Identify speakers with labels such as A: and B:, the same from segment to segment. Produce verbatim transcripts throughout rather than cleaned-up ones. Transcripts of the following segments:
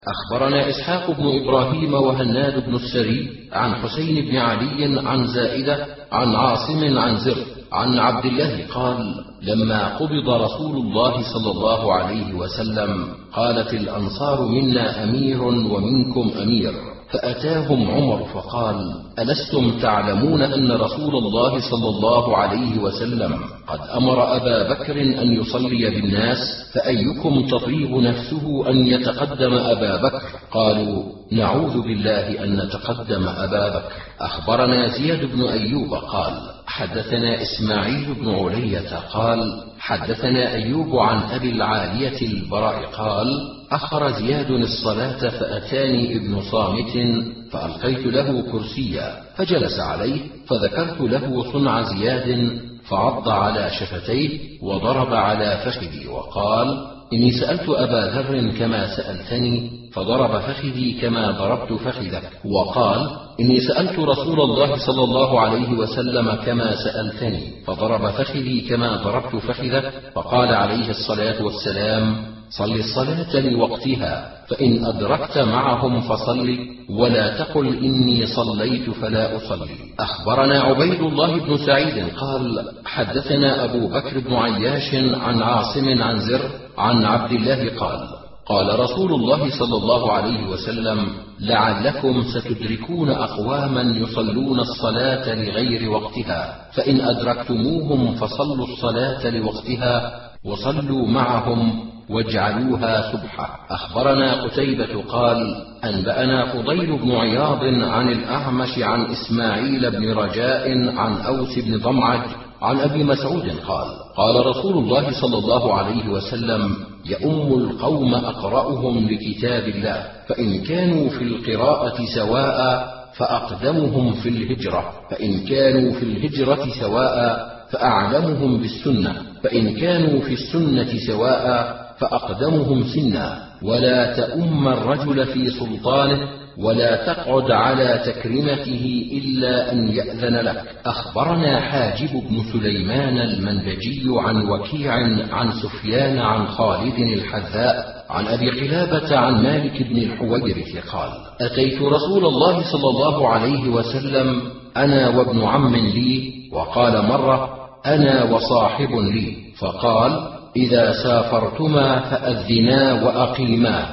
A: أخبرنا إسحاق بن إبراهيم وهناد بن السري عن حسين بن علي عن زائدة عن عاصم عن زر عن عبد الله قال: لما قبض رسول الله صلى الله عليه وسلم قالت الأنصار: منا أمير ومنكم أمير. فأتاهم عمر فقال: ألستم تعلمون أن رسول الله صلى الله عليه وسلم قد أمر أبا بكر أن يصلي بالناس، فأيكم تطيب نفسه أن يتقدم أبا بكر؟ قالوا: نعوذ بالله أن نتقدم أبا بكر. أخبرنا زياد بن أيوب قال: حدثنا إسماعيل بن علية قال: حدثنا أيوب عن أبي العالية البراء قال: أخر زياد الصلاة فأتاني ابن صامت فألقيت له كرسيا فجلس عليه، فذكرت له صنع زياد فعض على شفتيه وضرب على فخذي وقال: إني سألت أبا ذر كما سألتني فضرب فخذي كما ضربت فخذك، وقال: إني سألت رسول الله صلى الله عليه وسلم كما سألتني فضرب فخذي كما ضربت فخذك. فقال عليه الصلاة والسلام: صل الصلاة لوقتها، فإن أدركت معهم فصل، ولا تقل إني صليت فلا أصلي. أخبرنا عبيد الله بن سعيد قال: حدثنا أبو بكر بن عياش عن عاصم عن زر عن عبد الله قال: قال رسول الله صلى الله عليه وسلم: لعلكم ستدركون أقواما يصلون الصلاة لغير وقتها، فإن أدركتموهم فصلوا الصلاة لوقتها وصلوا معهم واجعلوها سبحة. أخبرنا قتيبة قال: أنبأنا فضيل بن عياض عن الأعمش عن إسماعيل بن رجاء عن أوس بن ضمعج عن أبي مسعود قال: قال رسول الله صلى الله عليه وسلم: يؤم القوم أقرأهم لكتاب الله، فإن كانوا في القراءة سواء فأقدمهم في الهجرة، فإن كانوا في الهجرة سواء فأعلمهم بالسنة، فإن كانوا في السنة سواء فأقدمهم سنا. ولا تؤم الرجل في سلطانه، ولا تقعد على تكريمته إلا أن يأذن لك. أخبرنا حاجب بن سليمان المندجي عن وكيع عن سفيان عن خالد الحذاء عن أبي قلابة عن مالك بن الحويرث قال: أتيت رسول الله صلى الله عليه وسلم أنا وابن عم لي، وقال مرة: أنا وصاحب لي، فقال: إذا سافرتما فأذنا وأقيما،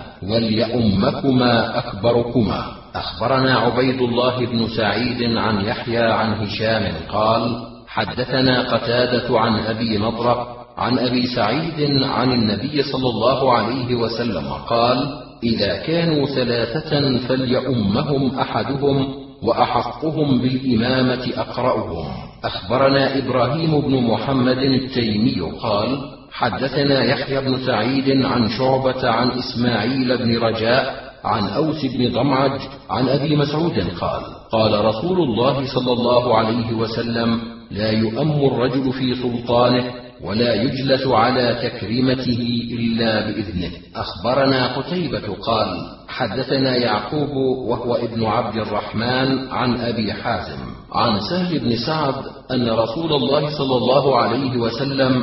A: وليؤمكما أكبركما. أخبرنا عبيد الله بن سعيد عن يحيى عن هشام قال: حدثنا قتادة عن أبي نضرة عن أبي سعيد عن النبي صلى الله عليه وسلم قال: إذا كانوا ثلاثة فليؤمهم أحدهم، وأحقهم بالإمامة أقرأهم. أخبرنا إبراهيم بن محمد التيمي قال: حدثنا يحيى بن سعيد عن شعبة عن إسماعيل بن رجاء عن أوس بن ضمعج عن أبي مسعود قال: قال رسول الله صلى الله عليه وسلم: لا يؤم الرجل في سلطانه، ولا يجلس على تكريمته إلا بإذنه. أخبرنا قتيبة قال: حدثنا يعقوب وهو ابن عبد الرحمن عن أبي حازم عن سهل بن سعد أن رسول الله صلى الله عليه وسلم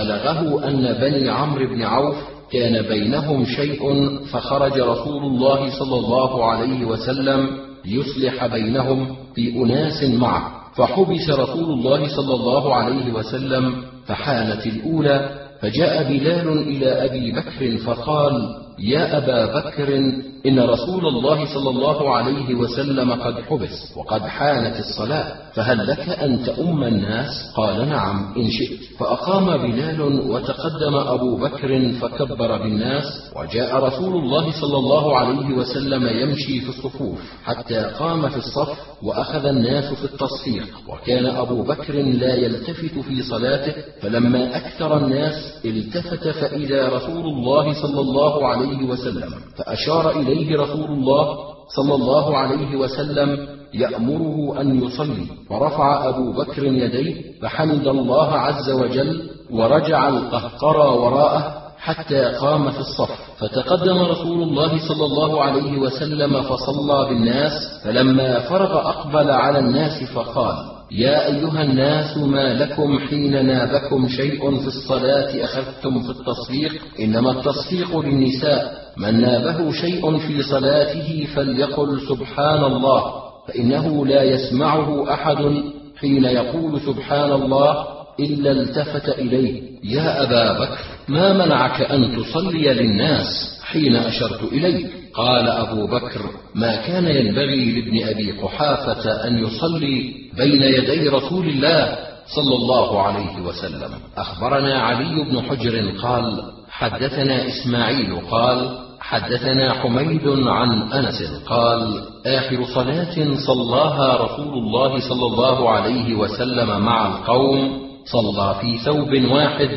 A: بلغه أن بني عمرو بن عوف كان بينهم شيء، فخرج رسول الله صلى الله عليه وسلم ليصلح بينهم في أناس معه، فحبس رسول الله صلى الله عليه وسلم، فحانت الأولى، فجاء بلال إلى أبي بكر فقال: يا أبا بكر، إن رسول الله صلى الله عليه وسلم قد حبس وقد حانت الصلاة، فهل لك أن تؤم الناس؟ قال: نعم إن شئت. فأقام بلال، وتقدم أبو بكر فكبر بالناس، وجاء رسول الله صلى الله عليه وسلم يمشي في الصفوف حتى قام في الصف، وأخذ الناس في التصفيق، وكان أبو بكر لا يلتفت في صلاته، فلما أكثر الناس التفت فإذا رسول الله صلى الله عليه وسلم، فأشار إليه رسول الله صلى الله عليه وسلم يأمره أن يصلي، فرفع أبو بكر يديه فحمد الله عز وجل، ورجع القهقرى وراءه حتى قام في الصف، فتقدم رسول الله صلى الله عليه وسلم فصلى بالناس، فلما فرغ أقبل على الناس فقال: يا أيها الناس ما لكم حين نابكم شيء في الصلاة أخذتم في التصفيق؟ إنما التصفيق للنساء، من نابه شيء في صلاته فليقل سبحان الله، فإنه لا يسمعه أحد حين يقول سبحان الله إلا التفت إليه: يا أبا بكر، ما منعك أن تصلي للناس حين أشرت إليك؟ قال أبو بكر: ما كان ينبغي لابن أبي قحافة أن يصلي بين يدي رسول الله صلى الله عليه وسلم. أخبرنا علي بن حجر قال: حدثنا إسماعيل قال: حدثنا حميد عن أنس قال: آخر صلاة صلاها رسول الله صلى الله عليه وسلم مع القوم صلى في ثوب واحد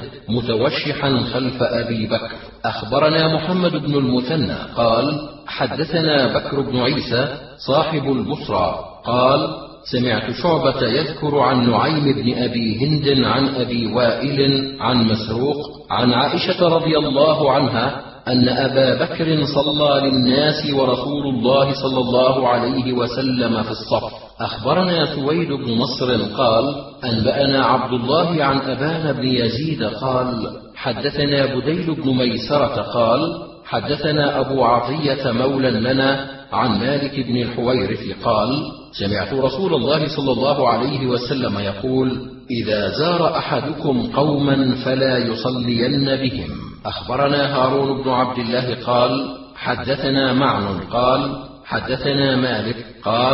A: متوشحا خلف أبي بكر. أخبرنا محمد بن المثنى قال: حدثنا بكر بن عيسى صاحب البصرى قال: سمعت شعبة يذكر عن نعيم بن أبي هند عن أبي وائل عن مسروق عن عائشة رضي الله عنها أن أبا بكر صلى للناس ورسول الله صلى الله عليه وسلم في الصف. أخبرنا سويد بن نصر قال: أنبأنا عبد الله عن أبان بن يزيد قال: حدثنا بديل بن ميسرة قال: حدثنا أبو عطية مولى لنا عن مالك بن الحويرث قال: سمعت رسول الله صلى الله عليه وسلم يقول: إذا زار أحدكم قوما فلا يصلين بهم. أخبرنا هارون بن عبد الله قال: حدثنا معن قال: حدثنا مالك قال: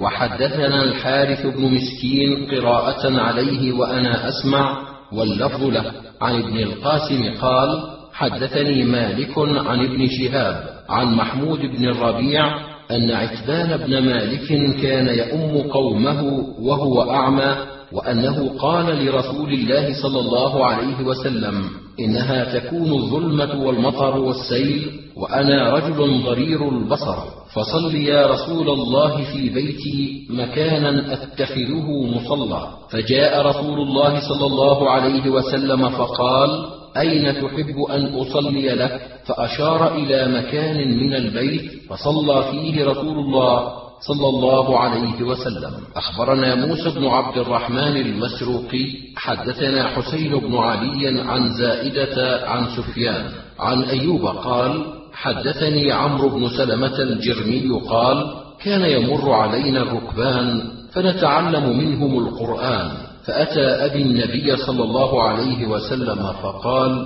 A: وحدثنا الحارث بن مسكين قراءة عليه وأنا أسمع واللفظ له عن ابن القاسم قال: حدثني مالك عن ابن شهاب عن محمود بن الربيع أن عتبان بن مالك كان يؤم قومه وهو أعمى، وأنه قال لرسول الله صلى الله عليه وسلم: إنها تكون الظلمة والمطر والسيل وأنا رجل ضرير البصر، فصل يا رسول الله في بيتي مكانا أتخذه مصلى. فجاء رسول الله صلى الله عليه وسلم فقال: أين تحب أن أصلي لك؟ فأشار إلى مكان من البيت فصلى فيه رسول الله صلى الله عليه وسلم. أخبرنا موسى بن عبد الرحمن المسروقي حدثنا حسين بن علي عن زائدة عن سفيان عن أيوب قال: حدثني عمرو بن سلمة الجرمي قال: كان يمر علينا الركبان فنتعلم منهم القرآن، فأتى أبي النبي صلى الله عليه وسلم فقال: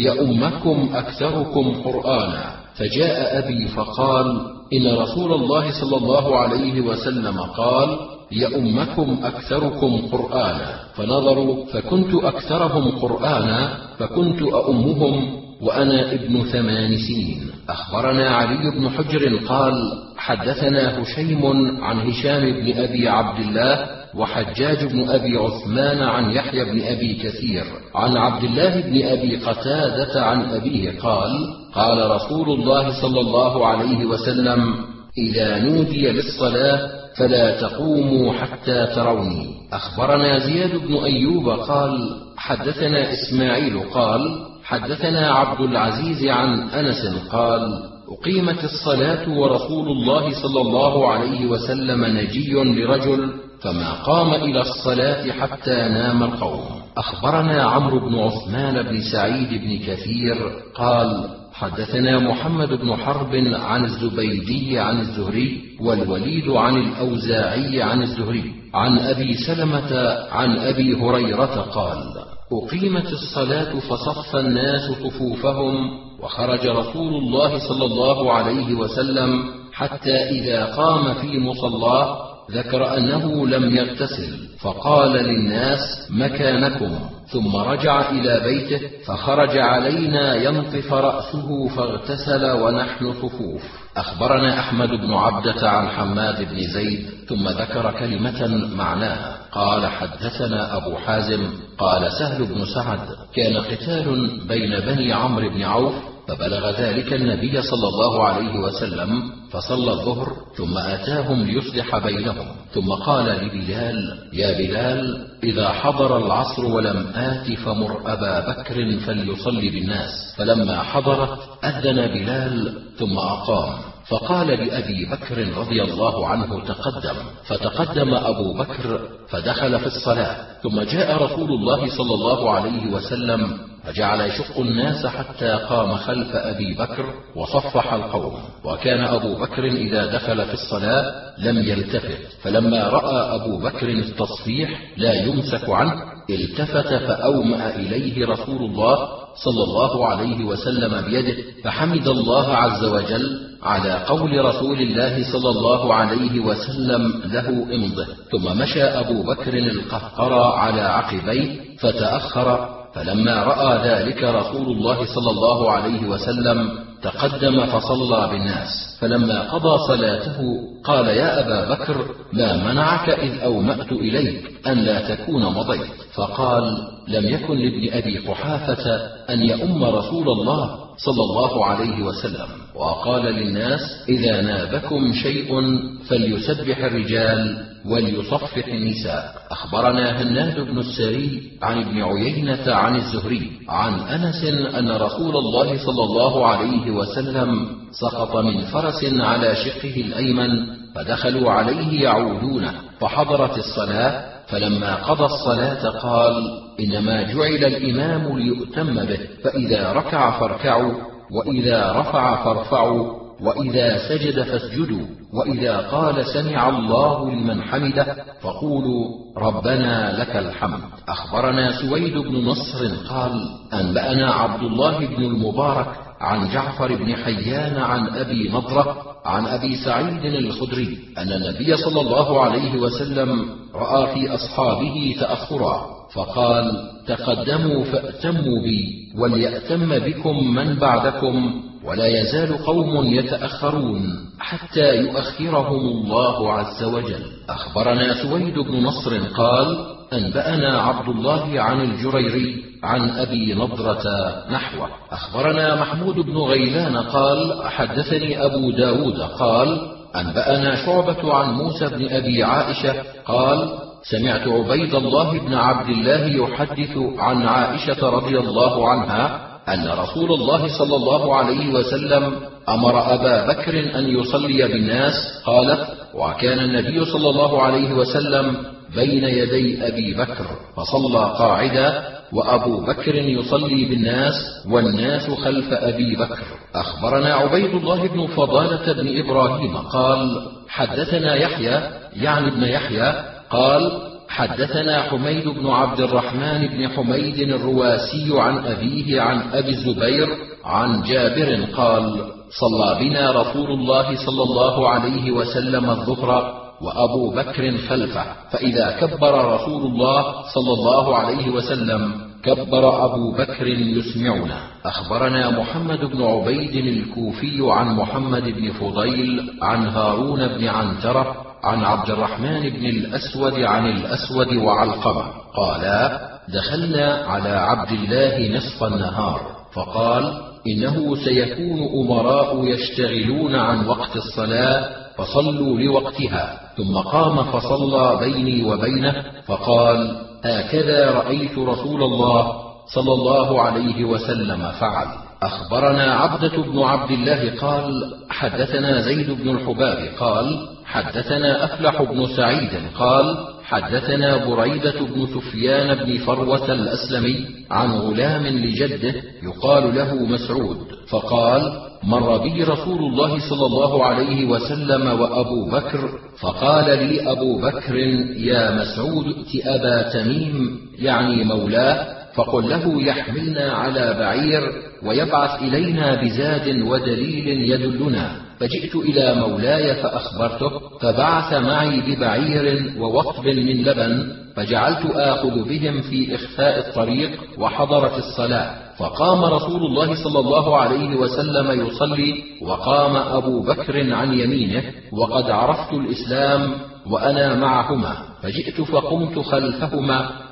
A: يؤمكم أكثركم قرآنا. فجاء أبي فقال: إن رسول الله صلى الله عليه وسلم قال: يؤمكم أكثركم قرآنا. فنظروا فكنت أكثرهم قرآنا، فكنت أؤمهم وأنا ابن ثمان سنين. أخبرنا علي بن حجر قال: حدثنا هشيم عن هشام بن أبي عبد الله وحجاج بن أبي عثمان عن يحيى بن أبي كثير عن عبد الله بن أبي قتادة عن أبيه قال: قال رسول الله صلى الله عليه وسلم: إذا نودي للصلاة فلا تقوموا حتى تروني. أخبرنا زياد بن أيوب قال: حدثنا إسماعيل قال: حدثنا عبد العزيز عن أنس قال: أقيمت الصلاة ورسول الله صلى الله عليه وسلم نجي لرجل، فما قام إلى الصلاة حتى نام القوم. أخبرنا عمرو بن عثمان بن سعيد بن كثير قال: حدثنا محمد بن حرب عن الزبيدي عن الزهري والوليد عن الأوزاعي عن الزهري عن أبي سلمة عن أبي هريرة قال: أقيمت الصلاة فصف الناس صفوفهم، وخرج رسول الله صلى الله عليه وسلم حتى إذا قام في مصلاه ذكر أنه لم يغتسل، فقال للناس: مكانكم، ثم رجع إلى بيته، فخرج علينا ينطف رأسه فاغتسل ونحن صفوف. أخبرنا أحمد بن عبدة عن حماد بن زيد ثم ذكر كلمة معناها قال: حدثنا أبو حازم قال سهل بن سعد: كان قتال بين بني عمرو بن عوف، فبلغ ذلك النبي صلى الله عليه وسلم فصلى الظهر ثم أتاهم ليصلح بينهم، ثم قال لبلال: يا بلال، إذا حضر العصر ولم آت فمر أبا بكر فليصلي بالناس. فلما حضرت أذن بلال ثم أقام، فقال لأبي بكر رضي الله عنه تقدم، فتقدم أبو بكر فدخل في الصلاة، ثم جاء رسول الله صلى الله عليه وسلم فجعل يشق الناس حتى قام خلف أبي بكر وصفح القوم. وكان أبو بكر إذا دخل في الصلاة لم يلتفت، فلما رأى أبو بكر التصفيح لا يمسك عنه التفت فأومأ إليه رسول الله صلى الله عليه وسلم بيده، فحمد الله عز وجل على قول رسول الله صلى الله عليه وسلم له امضه، ثم مشى أبو بكر القهقرى على عقبيه فتأخر، فلما رأى ذلك رسول الله صلى الله عليه وسلم تقدم فصلى بالناس، فلما قضى صلاته قال: يا أبا بكر، ما منعك إذ أومأت إليك أن لا تكون مضيت؟ فقال: لم يكن لابن أبي قحافة أن يؤم رسول الله صلى الله عليه وسلم. وقال للناس: إذا نابكم شيء فليسبح الرجال وليصفح النساء. أخبرنا هناد بن السري عن ابن عيينة عن الزهري عن أنس أن رسول الله صلى الله عليه وسلم سقط من فرس على شقه الأيمن، فدخلوا عليه يعودونه، فحضرت الصلاة، فلما قضى الصلاة قال: إنما جعل الإمام ليؤتم به، فإذا ركع فاركعوا، وإذا رفع فارفعوا، وإذا سجد فاسجدوا، وإذا قال سمع الله لمن حمده فقولوا ربنا لك الحمد. أخبرنا سويد بن نصر قال: أنبأنا عبد الله بن المبارك عن جعفر بن حيان عن أبي نضرة عن أبي سعيد الخدري أن النبي صلى الله عليه وسلم رأى في أصحابه تأخرا، فقال: تقدموا فأتموا بي، وليأتم بكم من بعدكم، ولا يزال قوم يتأخرون حتى يؤخرهم الله عز وجل. أخبرنا سويد بن نصر قال: أنبأنا عبد الله عن الجريري عن أبي نضرة نحوه. أخبرنا محمود بن غيلان قال: حدثني أبو داود قال: أنبأنا شعبة عن موسى بن أبي عائشة قال: سمعت عبيد الله بن عبد الله يحدث عن عائشة رضي الله عنها أن رسول الله صلى الله عليه وسلم أمر أبا بكر أن يصلي بالناس. قالت: وكان النبي صلى الله عليه وسلم بين يدي أبي بكر فصلى قاعدا، وأبو بكر يصلي بالناس والناس خلف أبي بكر. أخبرنا عبيد الله بن فضالة بن إبراهيم قال: حدثنا يحيى يعني ابن يحيى قال: حدثنا حميد بن عبد الرحمن بن حميد الرواسي عن أبيه عن أبي الزبير عن جابر قال: صلى بنا رسول الله صلى الله عليه وسلم الظهر وأبو بكر خلفه، فإذا كبر رسول الله صلى الله عليه وسلم كبر أبو بكر يسمعنا. أخبرنا محمد بن عبيد الكوفي عن محمد بن فضيل عن هارون بن عنترة عن عبد الرحمن بن الأسود عن الأسود وعلقمة قالا: دخلنا على عبد الله نصف النهار، فقال: إنه سيكون أمراء يشتغلون عن وقت الصلاة، فصلوا لوقتها. ثم قام فصلى بيني وبينه، فقال: هكذا رأيت رسول الله صلى الله عليه وسلم فعل. أخبرنا عبدة بن عبد الله قال: حدثنا زيد بن الحباب قال: حدثنا أفلح بن سعيد قال: حدثنا بريدة بن سفيان بن فروة الأسلمي عن غلام لجده يقال له مسعود، فقال: مر بي رسول الله صلى الله عليه وسلم وأبو بكر، فقال لي أبو بكر: يا مسعود، ائت أبا تميم يعني مولاه، فقل له يحملنا على بعير ويبعث إلينا بزاد ودليل يدلنا. فجئت إلى مولاي فأخبرته، فبعث معي ببعير ووقب من لبن، فجعلت آخذ بهم في إخفاء الطريق، وحضرت الصلاة، فقام رسول الله صلى الله عليه وسلم يصلي، وقام أبو بكر عن يمينه، وقد عرفت الإسلام وأنا معهما، فجئت فقمت خلفهما،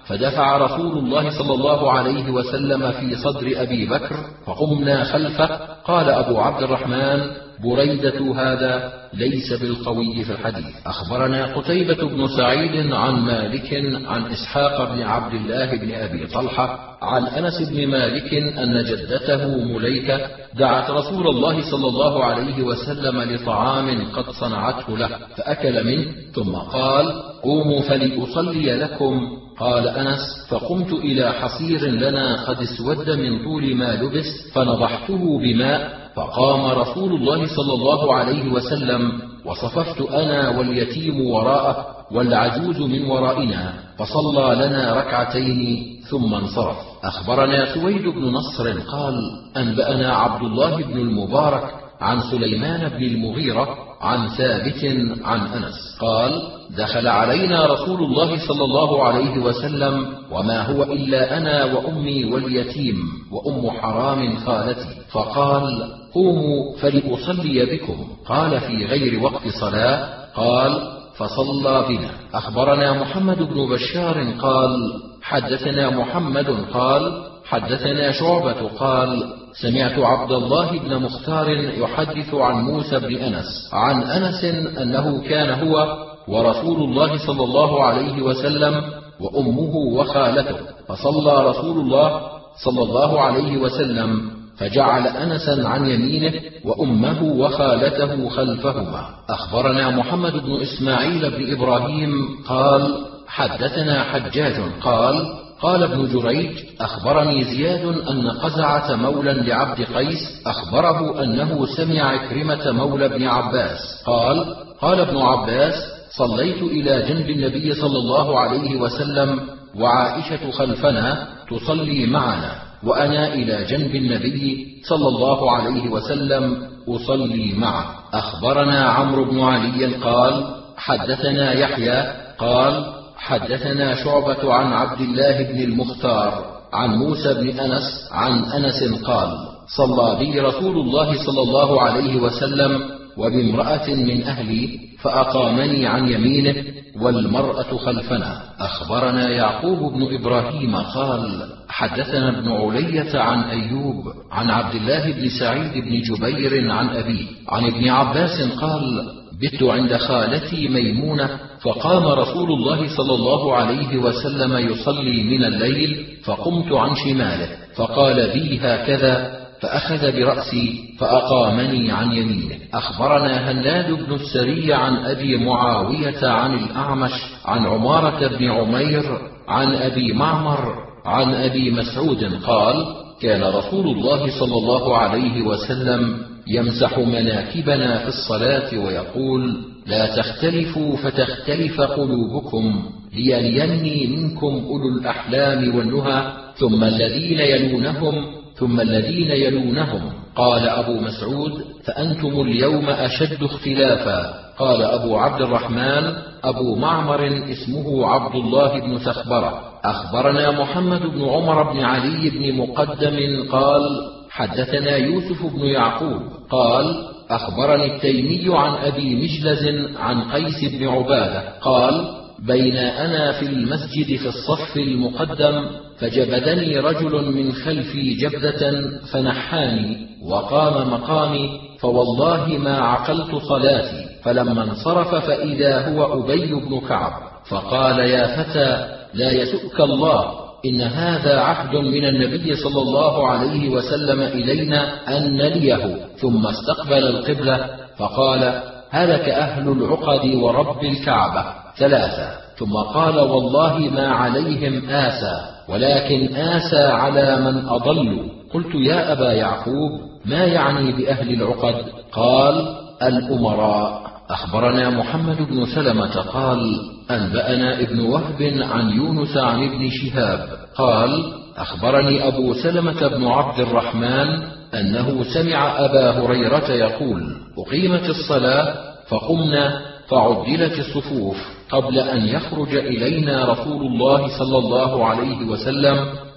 A: فدفع رسول الله صلى الله عليه وسلم في صدر أبي بكر فقمنا خلفه. قال أبو عبد الرحمن: بريدة هذا ليس بالقوي في الحديث. أخبرنا قتيبة بن سعيد عن مالك عن إسحاق بن عبد الله بن أبي طلحة عن أنس بن مالك أن جدته مليكة دعت رسول الله صلى الله عليه وسلم لطعام قد صنعته له فأكل منه، ثم قال: قوموا فلأصلي لكم. قال أنس: فقمت إلى حصير لنا قد اسود من طول ما لبس فنضحته بماء، فقام رسول الله صلى الله عليه وسلم وصففت أنا واليتيم وراءه والعجوز من ورائنا، فصلى لنا ركعتين ثم انصرف. أخبرنا سويد بن نصر قال: أنبأنا عبد الله بن المبارك عن سليمان بن المغيرة عن ثابت عن أنس قال: دخل علينا رسول الله صلى الله عليه وسلم وما هو إلا أنا وأمي واليتيم وأم حرام خالتي، فقال: قوموا فلأصلي بكم. قال: في غير وقت صلاة. قال: فصلى بنا. أخبرنا محمد بن بشار قال: حدثنا محمد قال: حدثنا شعبة قال: سمعت عبد الله بن مختار يحدث عن موسى بن أنس عن أنس أنه كان هو ورسول الله صلى الله عليه وسلم وأمه وخالته، فصلى رسول الله صلى الله عليه وسلم فجعل أنسا عن يمينه وأمه وخالته خلفهما. أخبرنا محمد بن إسماعيل بن إبراهيم قال: حدثنا حجاج قال: قال ابن جريج: أخبرني زياد أن قزعة مولى لعبد قيس أخبره أنه سمع عكرمة مولى ابن عباس قال: قال ابن عباس: صليت إلى جنب النبي صلى الله عليه وسلم وعائشة خلفنا تصلي معنا، وأنا إلى جنب النبي صلى الله عليه وسلم أصلي معه. أخبرنا عمرو بن علي قال: حدثنا يحيى قال: حدثنا شعبة عن عبد الله بن المختار عن موسى بن أنس عن أنس قال: صلى بي رسول الله صلى الله عليه وسلم وبامرأة من أهلي فأقامني عن يمينه والمرأة خلفنا. أخبرنا يعقوب بن إبراهيم قال: حدثنا ابن علية عن أيوب عن عبد الله بن سعيد بن جبير عن أبيه عن ابن عباس قال: بت عند خالتي ميمونة فقام رسول الله صلى الله عليه وسلم يصلي من الليل، فقمت عن شماله فقال بي هكذا، فأخذ برأسي فأقامني عن يمينه. أخبرنا هناد بن السري عن أبي معاوية عن الأعمش عن عمارة بن عمير عن أبي معمر عن أبي مسعود قال: كان رسول الله صلى الله عليه وسلم يمسح مناكبنا في الصلاة ويقول: لا تختلفوا فتختلف قلوبكم، ليليني منكم أولو الأحلام والنهى، ثم الذين يلونهم ثم الذين يلونهم. قال أبو مسعود: فأنتم اليوم أشد اختلافا. قال أبو عبد الرحمن: أبو معمر اسمه عبد الله بن ثخبرة. أخبرنا محمد بن عمر بن علي بن مقدم قال: حدثنا يوسف بن يعقوب قال: أخبرني التيمي عن أبي مجلز عن قيس بن عبادة قال: بين أنا في المسجد في الصف المقدم فجبدني رجل من خلفي جبدة فنحاني وقام مقامي، فوالله ما عقلت صلاتي، فلما انصرف فإذا هو أبي بن كعب، فقال: يا فتى لا يسؤك الله، إن هذا عهد من النبي صلى الله عليه وسلم إلينا أن نليه، ثم استقبل القبلة فقال: هلك أهل العقد ورب الكعبة ثلاثة، ثم قال: والله ما عليهم آسى، ولكن آسى على من أضلوا. قلت: يا أبا يعقوب ما يعني بأهل العقد؟ قال: الأمراء. أخبرنا محمد بن سلمة قال: أنبأنا ابن وهب عن يونس عن ابن شهاب قال: أخبرني أبو سلمة بن عبد الرحمن أنه سمع أبا هريرة يقول: أقيمت الصلاة فقمنا فعدلت الصفوف قبل أن يخرج إلينا رسول الله صلى الله عليه وسلم،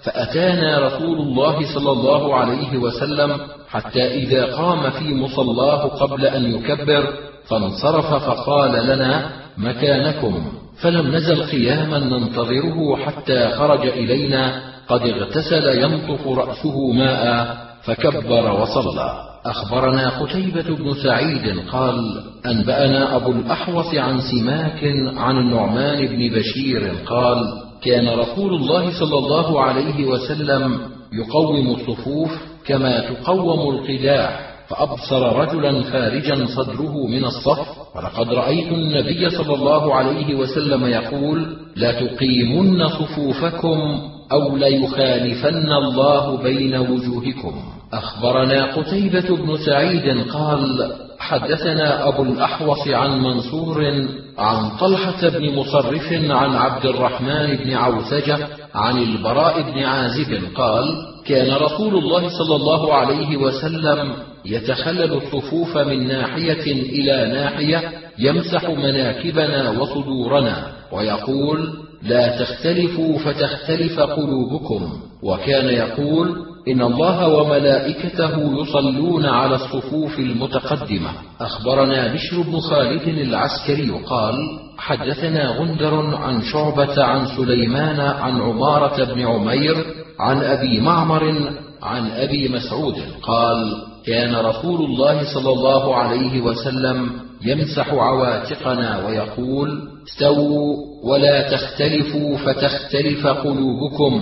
A: فأتانا رسول الله صلى الله عليه وسلم حتى إذا قام في مصلاه قبل أن يكبر فانصرف فقال لنا: مكانكم، فلم نزل قياما ننتظره حتى خرج إلينا قد اغتسل ينطف رأسه ماء فكبر وصلى. أخبرنا قتيبة بن سعيد قال أنبأنا أبو الأحوص عن سماك عن النعمان بن بشير قال كان رسول الله صلى الله عليه وسلم يقوم الصفوف كما تقوم القداح، فأبصر رجلا خارجا صدره من الصف، ولقد رأيت النبي صلى الله عليه وسلم يقول لا تقيمن صفوفكم أو ليخالفن الله بين وجوهكم. أخبرنا قتيبة بن سعيد قال حدثنا أبو الأحوص عن منصور عن طلحة بن مصرف عن عبد الرحمن بن عوسجة عن البراء بن عازب قال كان رسول الله صلى الله عليه وسلم يتخلل الصفوف من ناحية إلى ناحية يمسح مناكبنا وصدورنا ويقول لا تختلفوا فتختلف قلوبكم، وكان يقول إن الله وملائكته يصلون على الصفوف المتقدمة. أخبرنا بشر بن خالد العسكري قال حدثنا غندر عن شعبة عن سليمان عن عمارة بن عمير عن أبي معمر عن أبي مسعود قال كان رسول الله صلى الله عليه وسلم يمسح عواتقنا ويقول استووا ولا تختلفوا فتختلف قلوبكم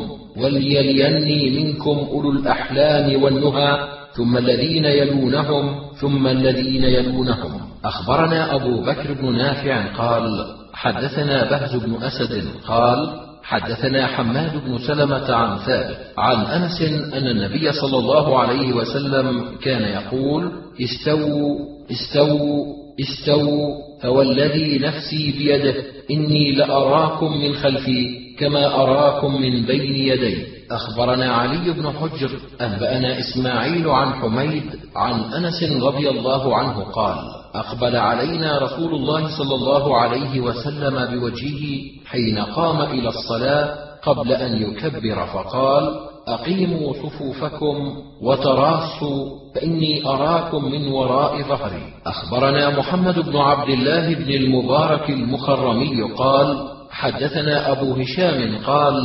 A: وليليني منكم أولو الأحلام والنهى ثم الذين يلونهم ثم الذين يلونهم. أخبرنا أبو بكر بن نافع قال حدثنا بهز بن أسد قال حدثنا حماد بن سلمة عن ثابت عن أنس أن النبي صلى الله عليه وسلم كان يقول استووا استووا استووا فوالذي نفسي بيده إني لأراكم من خلفي كما أراكم من بين يدي. أخبرنا علي بن حجر أنبأنا إسماعيل عن حميد عن أنس رضي الله عنه قال أقبل علينا رسول الله صلى الله عليه وسلم بوجهه حين قام إلى الصلاة قبل أن يكبر فقال أقيموا صفوفكم وتراصوا فإني أراكم من وراء ظهري. أخبرنا محمد بن عبد الله بن المبارك المخرمي قال حدثنا أبو هشام قال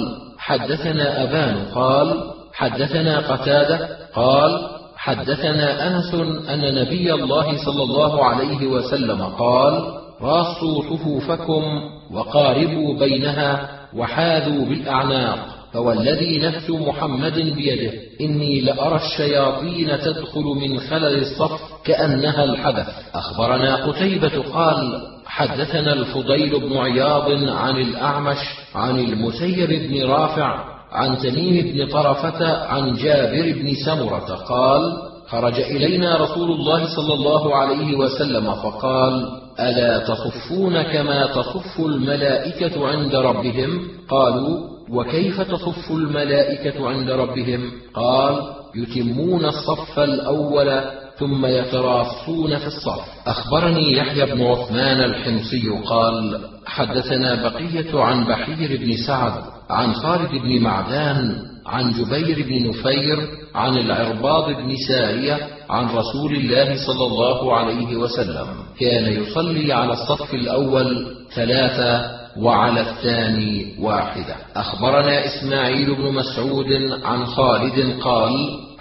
A: حدثنا أبان قال حدثنا قتادة قال حدثنا أنس أن نبي الله صلى الله عليه وسلم قال راصوا صفوفكم وقاربوا بينها وحاذوا بالأعناق فوالذي نفس محمد بيده إني لأرى الشياطين تدخل من خلل الصف كأنها الحدث. أخبرنا قتيبة قال حدثنا الفضيل بن عياض عن الأعمش عن المسيب بن رافع عن تميم بن طرفة عن جابر بن سمرة قال خرج إلينا رسول الله صلى الله عليه وسلم فقال ألا تصفون كما تصف الملائكة عند ربهم؟ قالوا وكيف تصف الملائكة عند ربهم؟ قال يتمون الصف الأول ثم يتراصون في الصف. أخبرني يحيى بن عثمان الحمصي قال حدثنا بقية عن بحير بن سعد عن خالد بن معدان عن جبير بن نفير عن العرباض بن سارية عن رسول الله صلى الله عليه وسلم كان يصلي على الصف الأول ثلاثة وعلى الثاني واحدة. أخبرنا إسماعيل بن مسعود عن خالد قال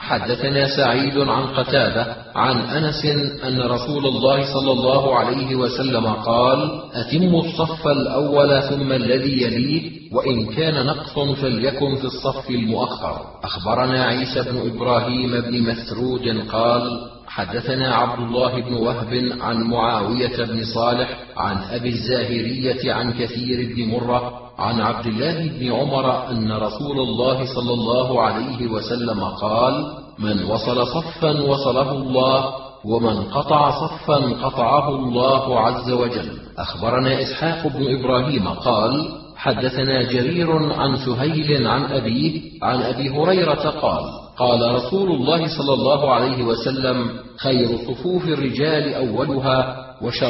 A: حدثنا سعيد عن قتادة عن أنس أن رسول الله صلى الله عليه وسلم قال أتموا الصف الأول ثم الذي يليه وإن كان نقص فليكن في الصف المؤخر. أخبرنا عيسى بن إبراهيم بن مسعود قال حدثنا عبد الله بن وهب عن معاوية بن صالح عن أبي الزاهرية عن كثير بن مرة عن عبد الله بن عمر أن رسول الله صلى الله عليه وسلم قال من وصل صفا وصله الله ومن قطع صفا قطعه الله عز وجل. أخبرنا إسحاق بن إبراهيم قال حدثنا جرير عن سهيل عن أبيه عن أبي هريرة قال قال رسول الله صلى الله عليه وسلم خير صفوف الرجال أولها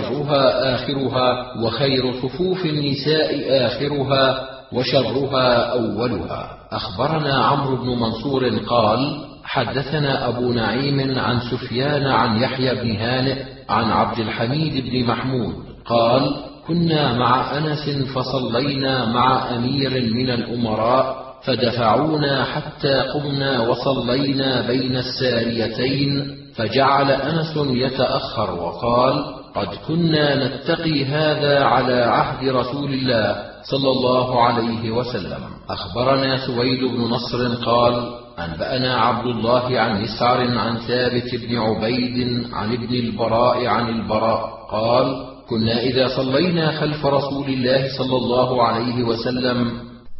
A: وشرها آخرها وخير صفوف النساء آخرها وشرها أولها. أخبرنا عمرو بن منصور قال حدثنا أبو نعيم عن سفيان عن يحيى بن هانئ عن عبد الحميد بن محمود قال كنا مع أنس فصلينا مع أمير من الأمراء فدفعونا حتى قمنا وصلينا بين الساريتين، فجعل أنس يتأخر وقال: قد كنا نتقي هذا على عهد رسول الله صلى الله عليه وسلم. أخبرنا سويد بن نصر قال: أنبأنا عبد الله عن مسعر عن ثابت بن عبيد عن ابن البراء عن البراء قال: كنا إذا صلينا خلف رسول الله صلى الله عليه وسلم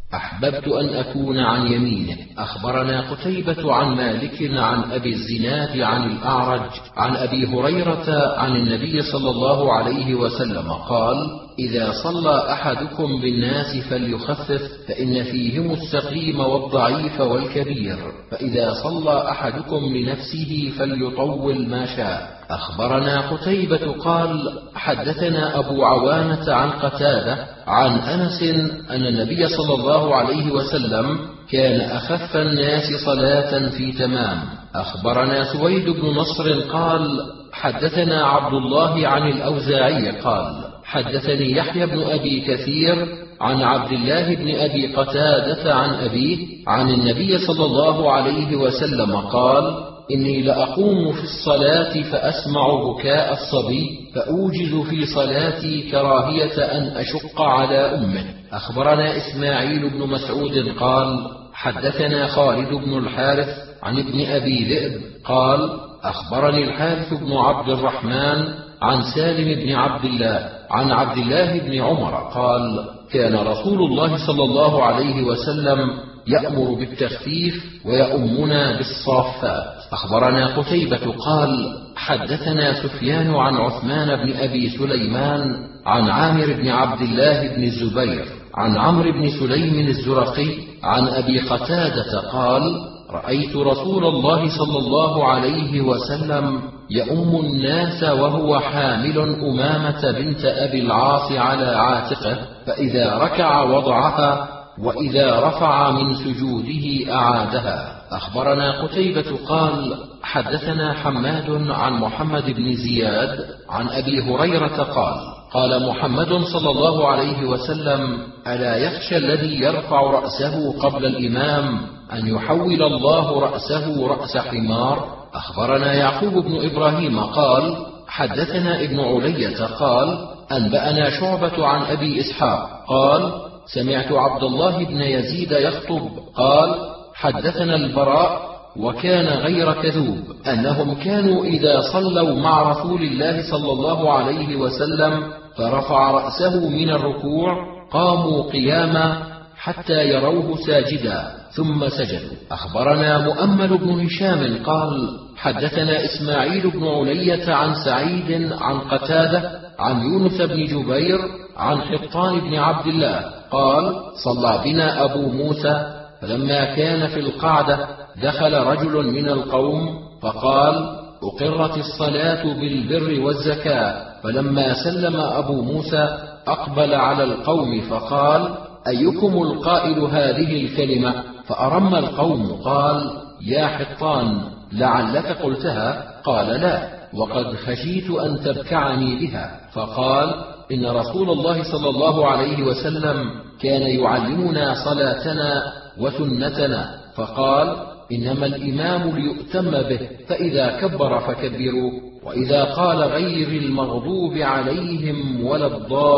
A: أحببت أن أكون عن يمينه. أخبرنا قتيبة عن مالك عن أبي الزناد عن الأعرج عن أبي هريرة عن النبي صلى الله عليه وسلم قال: إذا صلى أحدكم بالناس فليخفف، فإن فيهم السقيم والضعيف والكبير، فإذا صلى أحدكم لنفسه فليطول ما شاء. أخبرنا قتيبة قال: حدثنا أبو عوانة عن قتادة عن أنس أن النبي صلى الله عليه وسلم كان أخف الناس صلاة في تمام. أخبرنا سويد بن نصر قال: حدثنا عبد الله عن الأوزاعي قال: حدثني يحيى بن أبي كثير عن عبد الله بن أبي قتادة عن أبيه عن النبي صلى الله عليه وسلم قال: إني لأقوم في الصلاة فأسمع بكاء الصبي فأوجز في صلاتي كراهية أن أشق على أمه. أخبرنا إسماعيل بن مسعود قال: حدثنا خالد بن الحارث عن ابن أبي ذئب قال: أخبرني الحارث بن عبد الرحمن عن سالم بن عبد الله عن عبد الله بن عمر قال: كان رسول الله صلى الله عليه وسلم يأمر بالتخفيف ويؤمنا بالصافات. أخبرنا قتيبة قال: حدثنا سفيان عن عثمان بن أبي سليمان عن عامر بن عبد الله بن الزبير عن عمرو بن سليم الزرقي عن أبي قتادة قال: رأيت رسول الله صلى الله عليه وسلم يؤم الناس وهو حامل أمامة بنت أبي العاص على عاتقه، فإذا ركع وضعها وإذا رفع من سجوده أعادها. أخبرنا قتيبة قال: حدثنا حماد عن محمد بن زياد عن أبي هريرة قال: قال محمد صلى الله عليه وسلم: ألا يخشى الذي يرفع رأسه قبل الإمام أن يحول الله رأسه رأس حمار؟ أخبرنا يعقوب بن إبراهيم قال: حدثنا ابن علية قال: أنبأنا شعبة عن أبي إسحاق قال: سمعت عبد الله بن يزيد يخطب قال: حدثنا البراء وكان غير كذوب أنهم كانوا إذا صلوا مع رسول الله صلى الله عليه وسلم فرفع رأسه من الركوع قاموا قياما حتى يروه ساجدا ثم سجدوا. أخبرنا مؤمل بن هشام قال: حدثنا إسماعيل بن علية عن سعيد عن قتادة عن يونس بن جبير عن حطان بن عبد الله قال: صلى بنا أبو موسى، فلما كان في القعدة دخل رجل من القوم فقال: أقرت الصلاة بالبر والزكاة. فلما سلم أبو موسى أقبل على القوم فقال: أيكم القائل هذه الكلمة؟ فأرم القوم. قال: يا حطان، لعلك قلتها؟ قال: لا، وقد خشيت أن تبكعني بها. فقال: إن رسول الله صلى الله عليه وسلم كان يعلمنا صلاتنا وسنتنا، فقال: إنما الإمام ليؤتم به، فإذا كبر فكبروا، وإذا قال غير المغضوب عليهم ولا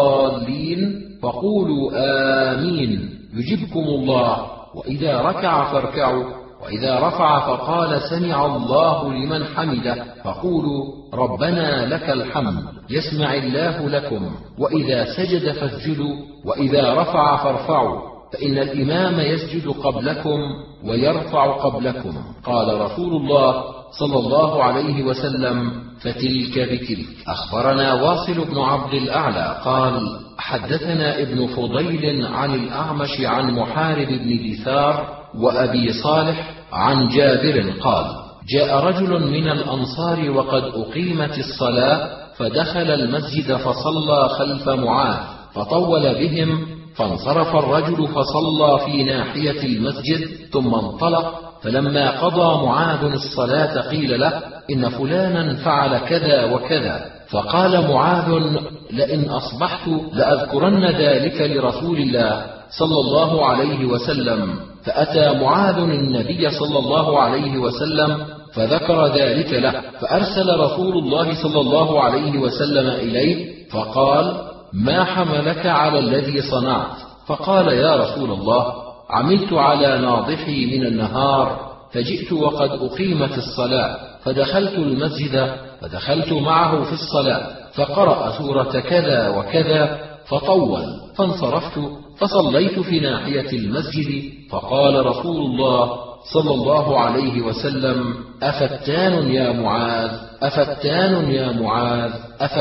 A: الضالين فقولوا آمين يجبكم الله، وإذا ركع فاركعوا، وإذا رفع فقال سمع الله لمن حمده فقولوا ربنا لك الحمد يسمع الله لكم، وإذا سجد فاسجدوا، وإذا رفع فارفعوا، فإن الإمام يسجد قبلكم ويرفع قبلكم. قال رسول الله صلى الله عليه وسلم: فتلك بتلك. أخبرنا واصل بن عبد الأعلى قال: حدثنا ابن فضيل عن الأعمش عن محارب بن دثار وأبي صالح عن جابر قال: جاء رجل من الأنصار وقد أقيمت الصلاة، فدخل المسجد فصلى خلف معاذ فطول بهم، فانصرف الرجل فصلى في ناحية المسجد ثم انطلق، فلما قضى معاذ الصلاة قيل له: إن فلانا فعل كذا وكذا، فقال معاذ: لئن أصبحت لأذكرن ذلك لرسول الله صلى الله عليه وسلم. فأتى معاذ النبي صلى الله عليه وسلم فذكر ذلك له، فأرسل رسول الله صلى الله عليه وسلم إليه فقال: ما حملك على الذي صنعت؟ فقال: يا رسول الله، عملت على ناضحي من النهار، فجئت وقد أقيمت الصلاة، فدخلت المسجد فدخلت معه في الصلاة، فقرأ سورة كذا وكذا فطول، فانصرفت فصليت في ناحية المسجد، فقال رسول الله صلى الله عليه وسلم: أفتان يا معاذ، أفتان يا معاذ،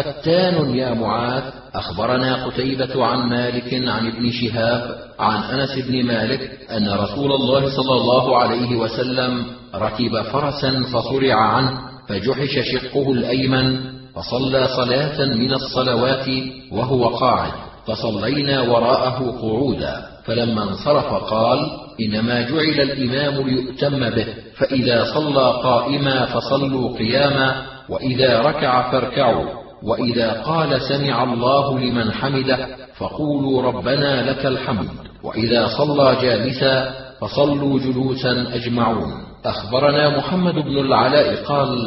A: أفتان يا معاذ. أخبرنا قتيبة عن مالك عن ابن شهاب عن أنس بن مالك أن رسول الله صلى الله عليه وسلم ركب فرسا فصرع عنه، فجحش شقه الأيمن، فصلى صلاة من الصلوات وهو قاعد، فصلينا وراءه قعودا، فلما انصرف قال: إنما جعل الإمام ليؤتم به، فإذا صلى قائما فصلوا قياما، وإذا ركع فاركعوا، وإذا قال سمع الله لمن حمده فقولوا ربنا لك الحمد، وإذا صلى جالسا فصلوا جلوسا أجمعون. أخبرنا محمد بن العلاء قال: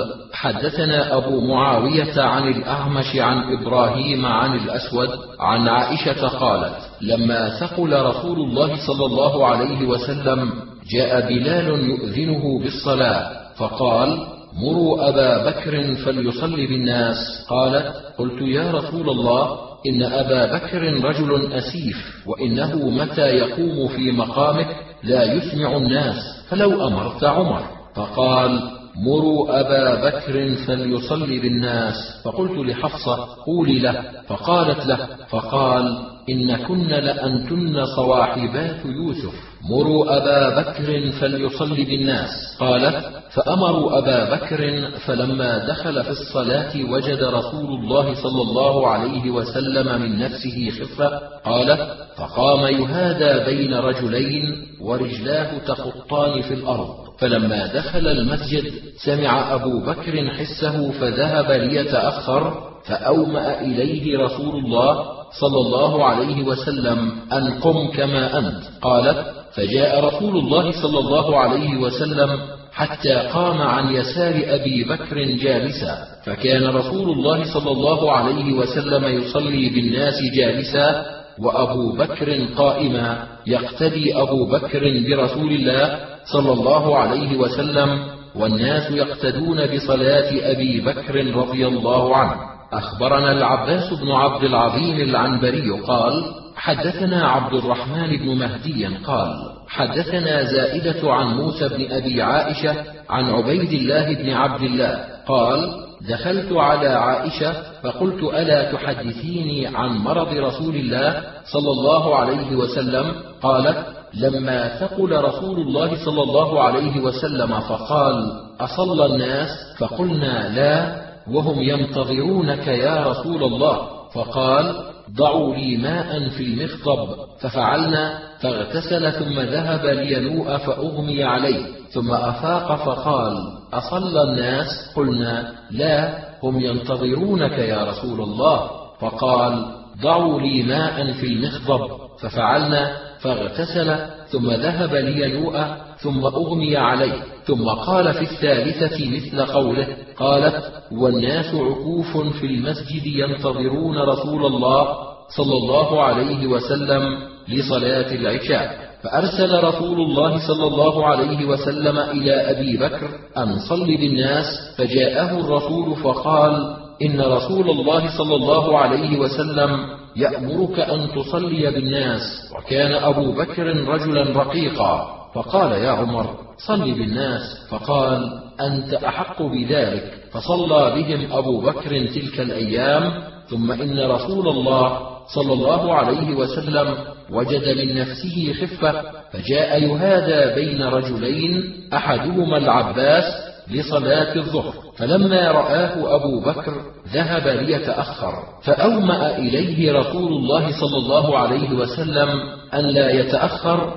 A: حدثنا أبو معاوية عن الأعمش عن إبراهيم عن الأسود عن عائشة قالت: لما ثقل رسول الله صلى الله عليه وسلم جاء بلال يؤذنه بالصلاة، فقال: مروا أبا بكر فليصلي بالناس. قالت: قلت: يا رسول الله، إن أبا بكر رجل أسيف، وإنه متى يقوم في مقامك لا يسمع الناس، فلو أمرت عمر. فقال: مروا أبا بكر فليصلي بالناس. فقلت لحفصة: قولي له. فقالت له، فقال: إن كن لأنتن صواحبات يوسف، مروا أبا بكر فليصلي بالناس. قالت: فأمروا أبا بكر، فلما دخل في الصلاة وجد رسول الله صلى الله عليه وسلم من نفسه خفة. قالت: فقام يهادى بين رجلين ورجلاه تخطان في الأرض، فلما دخل المسجد سمع أبو بكر حسه فذهب ليتأخر، فأومأ إليه رسول الله صلى الله عليه وسلم أن قم كما أنت. قالت: فجاء رسول الله صلى الله عليه وسلم حتى قام عن يسار أبي بكر جالسا، فكان رسول الله صلى الله عليه وسلم يصلي بالناس جالسا، وأبو بكر قائما، يقتدي أبو بكر برسول الله صلى الله عليه وسلم، والناس يقتدون بصلاة أبي بكر رضي الله عنه. أخبرنا العباس بن عبد العظيم العنبري قال: حدثنا عبد الرحمن بن مهدي قال: حدثنا زائدة عن موسى بن أبي عائشة عن عبيد الله بن عبد الله قال: دخلت على عائشة فقلت: ألا تحدثيني عن مرض رسول الله صلى الله عليه وسلم؟ قالت: لما ثقل رسول الله صلى الله عليه وسلم فقال: أصلى الناس؟ فقلنا: لا، وهم ينتظرونك يا رسول الله. فقال: ضعوا لي ماء في المخضب، ففعلنا، فاغتسل ثم ذهب لينوء فأغمي عليه، ثم أفاق فقال: أصلى الناس؟ قلنا: لا، هم ينتظرونك يا رسول الله. فقال: ضعوا لي ماء في المخضب، ففعلنا، فاغتسل ثم ذهب لينوء ثم أغمي عليه، ثم قال في الثالثة مثل قوله. قالت: والناس عكوف في المسجد ينتظرون رسول الله صلى الله عليه وسلم لصلاة العشاء، فأرسل رسول الله صلى الله عليه وسلم إلى أبي بكر أن صل بالناس، فجاءه الرسول فقال: إن رسول الله صلى الله عليه وسلم يأمرك أن تصلي بالناس. وكان أبو بكر رجلا رقيقا، فقال: يا عمر، صل بالناس. فقال: أنت أحق بذلك. فصلى بهم أبو بكر تلك الأيام. ثم إن رسول الله صلى الله عليه وسلم وجد من نفسه خفة، فجاء يهادى بين رجلين، أحدهما العباس لصلاة الظهر، فلما رآه أبو بكر ذهب ليتأخر، فأومأ إليه رسول الله صلى الله عليه وسلم أن لا يتأخر،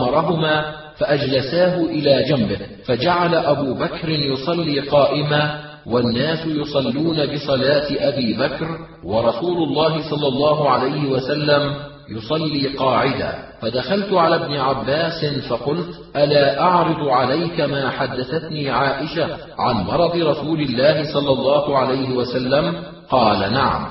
A: وأمرهما فأجلساه إلى جنبه، فجعل أبو بكر يصلي قائما والناس يصلون بصلاة أبي بكر ورسول الله صلى الله عليه وسلم يصلي قاعدا، فدخلت على ابن عباس فقلت: ألا أعرض عليك ما حدثتني عائشة عن مرض رسول الله صلى الله عليه وسلم؟ قال: نعم.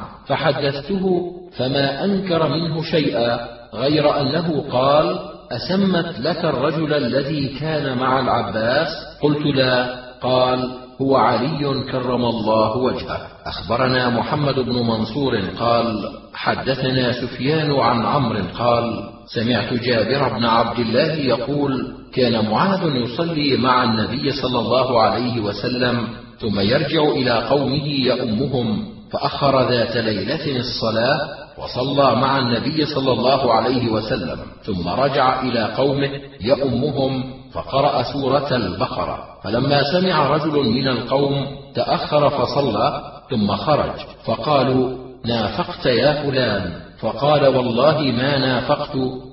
A: فحدثته فما أنكر منه شيئا، غير أنه قال: أسمت لك الرجل الذي كان مع العباس؟ قلت: لا. قال: هو علي كرم الله وجهه. أخبرنا محمد بن منصور قال: حدثنا سفيان عن عمرو قال: سمعت جابر بن عبد الله يقول: كان معاذ يصلي مع النبي صلى الله عليه وسلم ثم يرجع إلى قومه يؤمهم، فأخر ذات ليلة الصلاة وصلى مع النبي صلى الله عليه وسلم، ثم رجع إلى قومه يؤمهم فقرأ سورة البقرة، فلما سمع رجل من القوم تأخر فصلى ثم خرج، فقالوا: نافقت يا فلان؟ فقال: والله ما نافقت،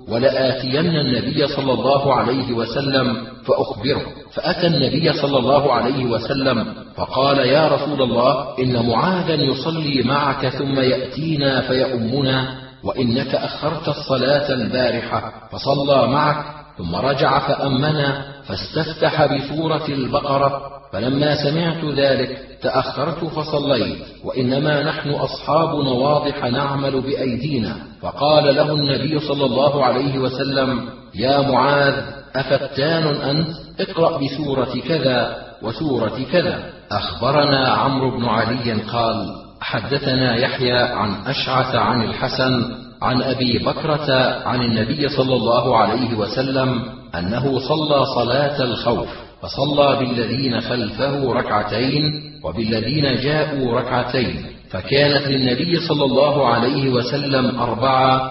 A: ولآتين النبي صلى الله عليه وسلم فأخبره. فأتى النبي صلى الله عليه وسلم فقال: يا رسول الله، إن معاذا يصلي معك ثم يأتينا فيؤمنا، وإنك أخرت الصلاة البارحة فصلى معك ثم رجع فأمنا فاستفتح بسورة البقرة، فلما سمعت ذلك تأخرت فصليت، وإنما نحن أصحاب نواضح نعمل بأيدينا. فقال له النبي صلى الله عليه وسلم: يا معاذ، أفتان أنت؟ اقرأ بسورة كذا وسورة كذا. أخبرنا عمرو بن علي قال: حدثنا يحيى عن أشعث عن الحسن عن أبي بكرة عن النبي صلى الله عليه وسلم أنه صلى صلاة الخوف، فصلى بالذين خلفه ركعتين وبالذين جاءوا ركعتين، فكانت للنبي صلى الله عليه وسلم أربعة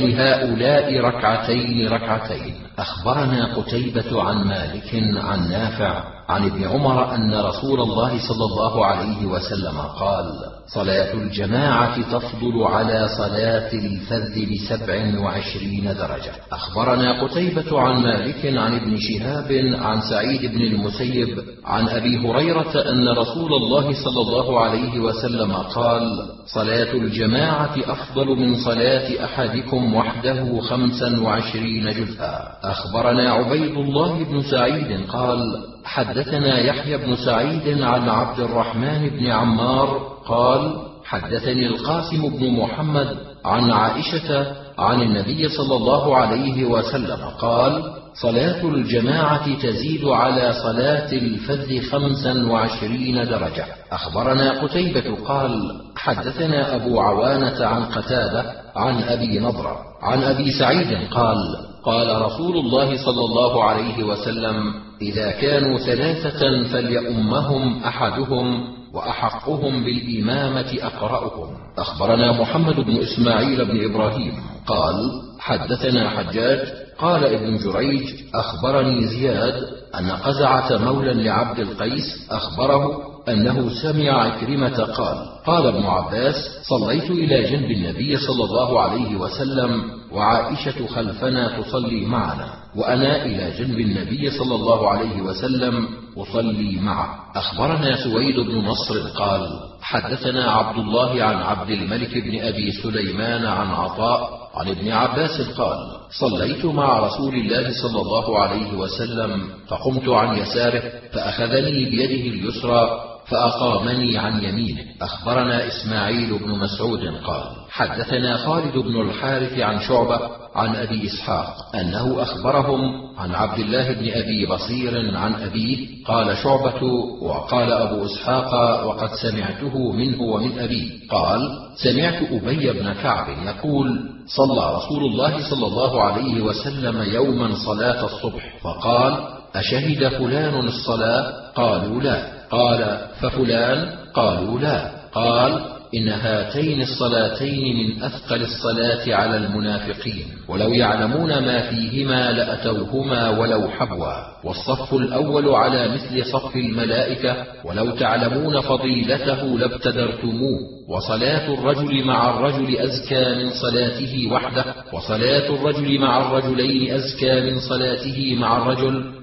A: ولهؤلاء ركعتين ركعتين. أخبرنا قتيبة عن مالك عن نافع عن ابن عمر أن رسول الله صلى الله عليه وسلم قال: صلاة الجماعة تفضل على صلاة الفذ بسبع وعشرين درجة. أخبرنا قتيبة عن مالك عن ابن شهاب عن سعيد بن المسيب عن أبي هريرة أن رسول الله صلى الله عليه وسلم قال: صلاة الجماعة أفضل من صلاة أحدكم وحده خمسا وعشرين جزءا. أخبرنا عبيد الله بن سعيد قال: حدثنا يحيى بن سعيد عن عبد الرحمن بن عمار قال: حدثني القاسم بن محمد عن عائشة عن النبي صلى الله عليه وسلم قال: صلاة الجماعة تزيد على صلاة الفذ خمسا وعشرين درجة. أخبرنا قتيبة قال: حدثنا أبو عوانة عن قتادة عن أبي نضرة عن أبي سعيد قال: قال رسول الله صلى الله عليه وسلم: إذا كانوا ثلاثة فليؤمهم أحدهم، وأحقهم بالإمامة أقرأهم. أخبرنا محمد بن إسماعيل بن إبراهيم قال: حدثنا حجاج قال ابن جريج: أخبرني زياد أن قزعة مولى لعبد القيس أخبره أنه سمع عكرمة قال: قال ابن عباس: صليت إلى جنب النبي صلى الله عليه وسلم وعائشة خلفنا تصلي معنا، وأنا إلى جنب النبي صلى الله عليه وسلم أصلي معه. أخبرنا سويد بن نصر قال: حدثنا عبد الله عن عبد الملك بن أبي سليمان عن عطاء عن ابن عباس قال: صليت مع رسول الله صلى الله عليه وسلم فقمت عن يساره فأخذني بيده اليسرى فأقامني عن يمينه. أخبرنا إسماعيل بن مسعود قال: حدثنا خالد بن الحارث عن شعبة عن أبي إسحاق أنه أخبرهم عن عبد الله بن أبي بصير عن أبيه. قال شعبة: وقال أبو إسحاق وقد سمعته منه ومن أبيه قال: سمعت أبي بن كعب يقول: صلى رسول الله صلى الله عليه وسلم يوما صلاة الصبح فقال: أشهد فلان الصلاة؟ قالوا: لا. قال: ففلان؟ قالوا: لا. قال: إن هاتين الصلاتين من أثقل الصلاة على المنافقين، ولو يعلمون ما فيهما لأتوهما ولو حبوا، والصف الأول على مثل صف الملائكة، ولو تعلمون فضيلته لابتدرتموه، وصلاة الرجل مع الرجل أزكى من صلاته وحده، وصلاة الرجل مع الرجلين أزكى من صلاته مع الرجل،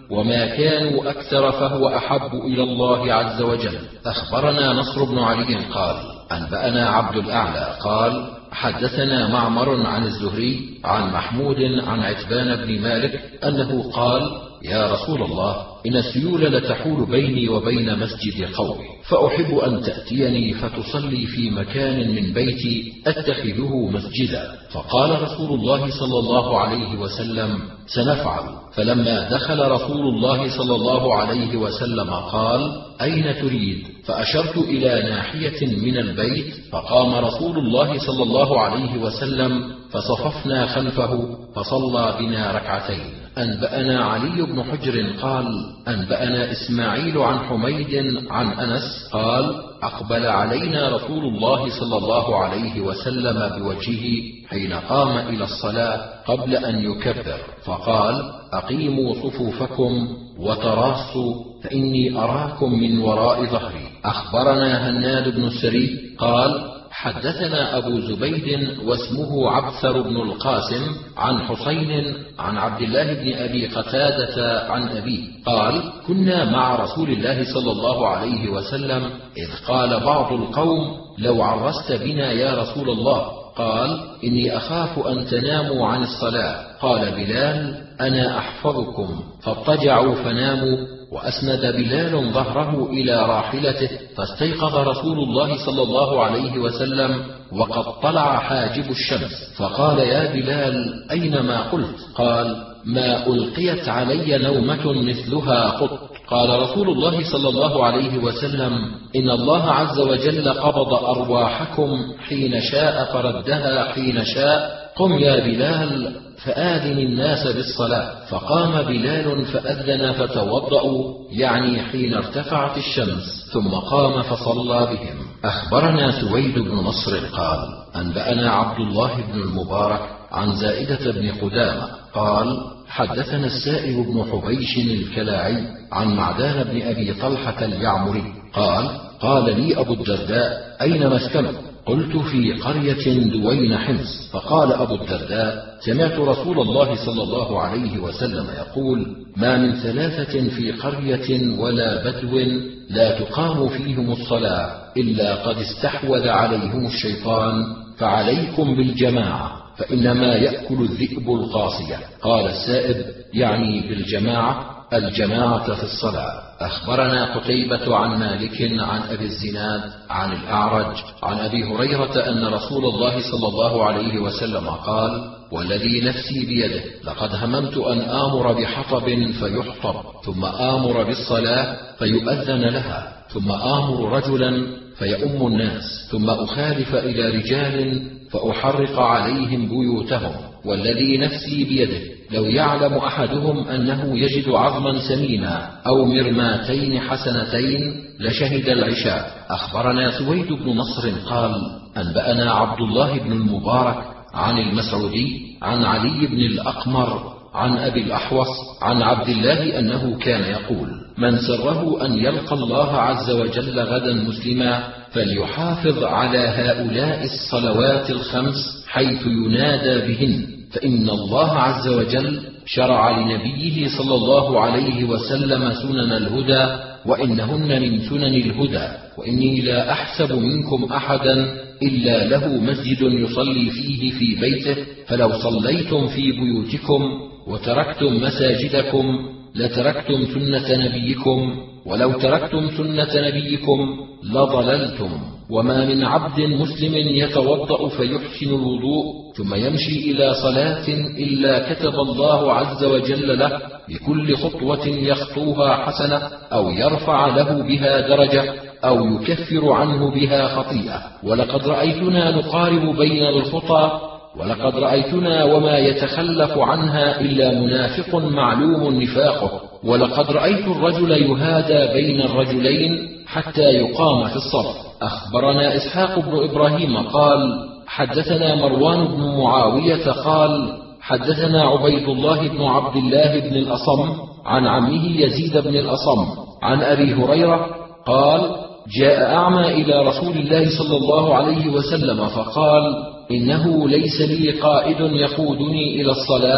A: وما كانوا أكثر فهو أحب إلى الله عز وجل. أخبرنا نصر بن علي قال أنبأنا عبد الأعلى قال حدثنا معمر عن الزهري عن محمود عن عتبان بن مالك أنه قال يا رسول الله إن السيول لتحول بيني وبين مسجد قومي، فأحب أن تأتيني فتصلي في مكان من بيتي أتخذه مسجدا. فقال رسول الله صلى الله عليه وسلم سنفعل. فلما دخل رسول الله صلى الله عليه وسلم قال أين تريد؟ فأشرت إلى ناحية من البيت، فقام رسول الله صلى الله عليه وسلم فصففنا خلفه فصلى بنا ركعتين. أنبأنا علي بن حجر قال أنبأنا إسماعيل عن حميد عن أنس قال أقبل علينا رسول الله صلى الله عليه وسلم بوجهه حين قام إلى الصلاة قبل أن يكبر، فقال أقيموا صفوفكم وتراصوا فإني أراكم من وراء ظهري. أخبرنا هناد بن السري قال حدثنا أبو زبيد واسمه عبثر بن القاسم عن حسين عن عبد الله بن أبي قتادة عن أبيه قال كنا مع رسول الله صلى الله عليه وسلم إذ قال بعض القوم لو عرست بنا يا رسول الله، قال إني أخاف أن تناموا عن الصلاة. قال بلال أنا أحفظكم، فاضطجعوا فناموا، وأسند بلال ظهره إلى راحلته، فاستيقظ رسول الله صلى الله عليه وسلم وقد طلع حاجب الشمس، فقال يا بلال أين ما قلت؟ قال ما ألقيت علي نومة مثلها قط. قال رسول الله صلى الله عليه وسلم إن الله عز وجل قبض أرواحكم حين شاء فردها حين شاء، قم يا بلال فآذن الناس بالصلاة. فقام بلال فأذن فتوضأوا، يعني حين ارتفعت الشمس، ثم قام فصلى بهم. أخبرنا سويد بن نصر قال أنبأنا عبد الله بن المبارك عن زائدة بن قدامة قال حدثنا السائب بن حبيش الكلاعي عن معدان بن أبي طلحة اليعمري قال قال لي أبو الدرداء أين مسكنك؟ قلت في قرية دوين حمص. فقال أبو الدرداء سمعت رسول الله صلى الله عليه وسلم يقول ما من ثلاثة في قرية ولا بدو لا تقام فيهم الصلاة إلا قد استحوذ عليهم الشيطان، فعليكم بالجماعة فإنما يأكل الذئب القاصية. قال السائب يعني بالجماعة الجماعة في الصلاة. أخبرنا قتيبة عن مالك عن أبي الزناد عن الأعرج عن أبي هريرة أن رسول الله صلى الله عليه وسلم قال والذي نفسي بيده لقد هممت أن آمر بحطب فيحطب، ثم آمر بالصلاة فيؤذن لها، ثم آمر رجلا فيؤم الناس، ثم أخالف إلى رجال فأحرق عليهم بيوتهم، والذي نفسي بيده لو يعلم أحدهم أنه يجد عظما سمينا أو مرماتين حسنتين لشهد العشاء. أخبرنا سويد بن نصر قال أنبأنا عبد الله بن المبارك عن المسعودي عن علي بن الأقمر عن أبي الأحوص عن عبد الله أنه كان يقول من سره أن يلقى الله عز وجل غدا مسلما فليحافظ على هؤلاء الصلوات الخمس حيث ينادى بهن، فإن الله عز وجل شرع لنبيه صلى الله عليه وسلم سنن الهدى، وإنهن من سنن الهدى، وإني لا أحسب منكم أحدا إلا له مسجد يصلي فيه في بيته، فلو صليتم في بيوتكم وتركتم مساجدكم لتركتم سنة نبيكم، ولو تركتم سنة نبيكم لضللتم. وما من عبد مسلم يتوضأ فيحسن الوضوء ثم يمشي إلى صلاة إلا كتب الله عز وجل له بكل خطوة يخطوها حسنة، أو يرفع له بها درجة، أو يكفر عنه بها خطيئة. ولقد رأيتنا نقارب بين الخطى، ولقد رأيتنا وما يتخلف عنها إلا منافق معلوم نفاقه، ولقد رأيت الرجل يهادى بين الرجلين حتى يقام في الصف. أخبرنا إسحاق بن إبراهيم قال حدثنا مروان بن معاوية قال حدثنا عبيد الله بن عبد الله بن الأصم عن عمه يزيد بن الأصم عن أبي هريرة قال جاء أعمى إلى رسول الله صلى الله عليه وسلم فقال إنه ليس لي قائد يقودني إلى الصلاة،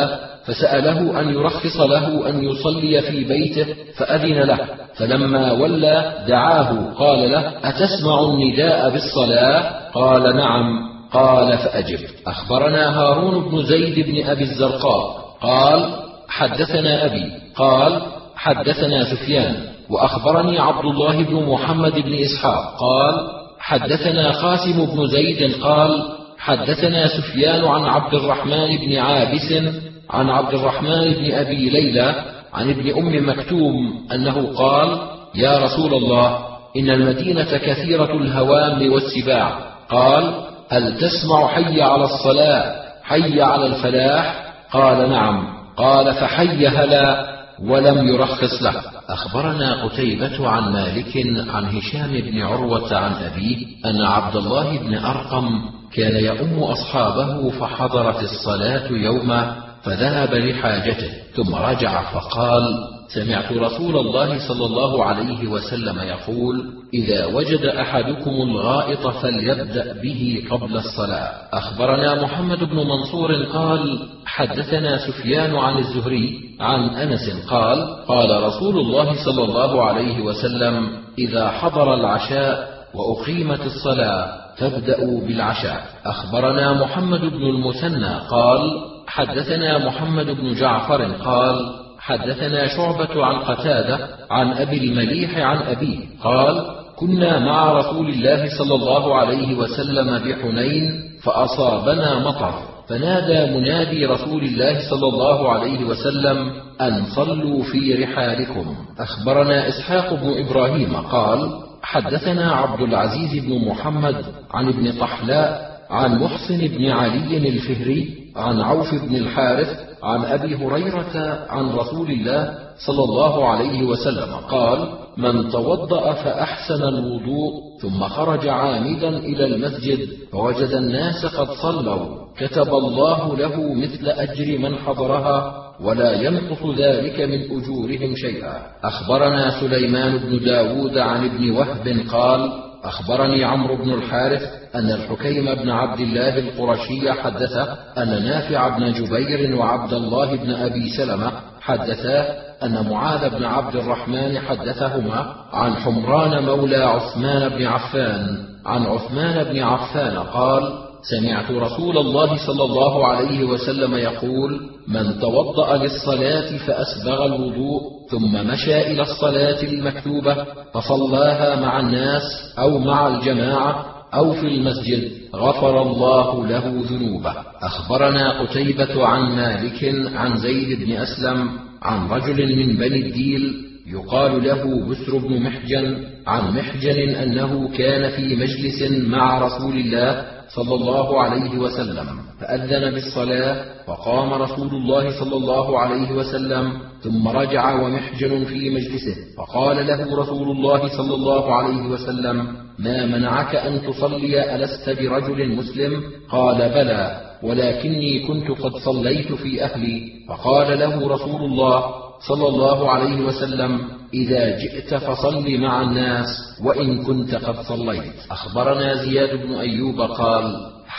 A: فسأله أن يرخص له أن يصلي في بيته فأذن له، فلما ولى دعاه قال له: أتسمع النداء بالصلاة؟ قال: نعم. قال: فأجب. أخبرنا هارون بن زيد بن أبي الزرقاء قال: حدثنا أبي قال: حدثنا سفيان، وأخبرني عبد الله بن محمد بن إسحاق قال: حدثنا قاسم بن زيد قال: حدثنا سفيان عن عبد الرحمن بن عابس عن عبد الرحمن بن أبي ليلى عن ابن أم مكتوم أنه قال: يا رسول الله، إن المدينة كثيرة الهوام والسباع. قال: هل تسمع حي على الصلاة حي على الفلاح؟ قال: نعم. قال: فحي هلا، ولم يرخص له. أخبرنا قتيبة عن مالك عن هشام بن عروة عن أبيه أن عبد الله بن أرقم كان يؤم أصحابه فحضرت الصلاة يوما فذهب لحاجته ثم رجع فقال: سمعت رسول الله صلى الله عليه وسلم يقول: إذا وجد أحدكم الغائط فليبدأ به قبل الصلاة. أخبرنا محمد بن منصور قال: حدثنا سفيان عن الزهري عن أنس قال: قال رسول الله صلى الله عليه وسلم: إذا حضر العشاء وأقيمت الصلاة فابدأوا بالعشاء. أخبرنا محمد بن المثنى قال: حدثنا محمد بن جعفر قال: حدثنا شعبة عن قتادة عن أبي المليح عن أبيه قال: كنا مع رسول الله صلى الله عليه وسلم بحنين فأصابنا مطر، فنادى منادي رسول الله صلى الله عليه وسلم أن صلوا في رحالكم. أخبرنا إسحاق بن إبراهيم قال: حدثنا عبد العزيز بن محمد عن ابن طحلاء عن محسن بن علي الفهري عن عوف بن الحارث عن أبي هريرة عن رسول الله صلى الله عليه وسلم قال: من توضأ فأحسن الوضوء ثم خرج عامدا إلى المسجد فوجد الناس قد صلوا كتب الله له مثل أجر من حضرها ولا ينقص ذلك من أجورهم شيئا. أخبرنا سليمان بن داود عن ابن وهب قال: أخبرني عمرو بن الحارث أن الحكيم بن عبد الله القرشي حدثه أن نافع بن جبير وعبد الله بن أبي سلمة حدثا أن معاذ بن عبد الرحمن حدثهما عن حمران مولى عثمان بن عفان عن عثمان بن عفان قال: سمعت رسول الله صلى الله عليه وسلم يقول: من توضأ للصلاة فأسبغ الوضوء ثم مشى إلى الصلاة المكتوبة فصلاها مع الناس أو مع الجماعة أو في المسجد غفر الله له ذنوبه. أخبرنا قتيبة عن مالك عن زيد بن أسلم عن رجل من بني الديل يقال له بسر بن محجن عن محجن أنه كان في مجلس مع رسول الله صلى الله عليه وسلم فأذن بالصلاة فقام رسول الله صلى الله عليه وسلم ثم رجع ومحجن في مجلسه فقال له رسول الله صلى الله عليه وسلم: ما منعك أن تصلي؟ ألست برجل مسلم؟ قال: بلى، ولكني كنت قد صليت في أهلي. فقال له رسول الله صلى الله عليه وسلم: إذا جئت فصل مع الناس وإن كنت قد صليت. أخبرنا زياد بن أيوب قال: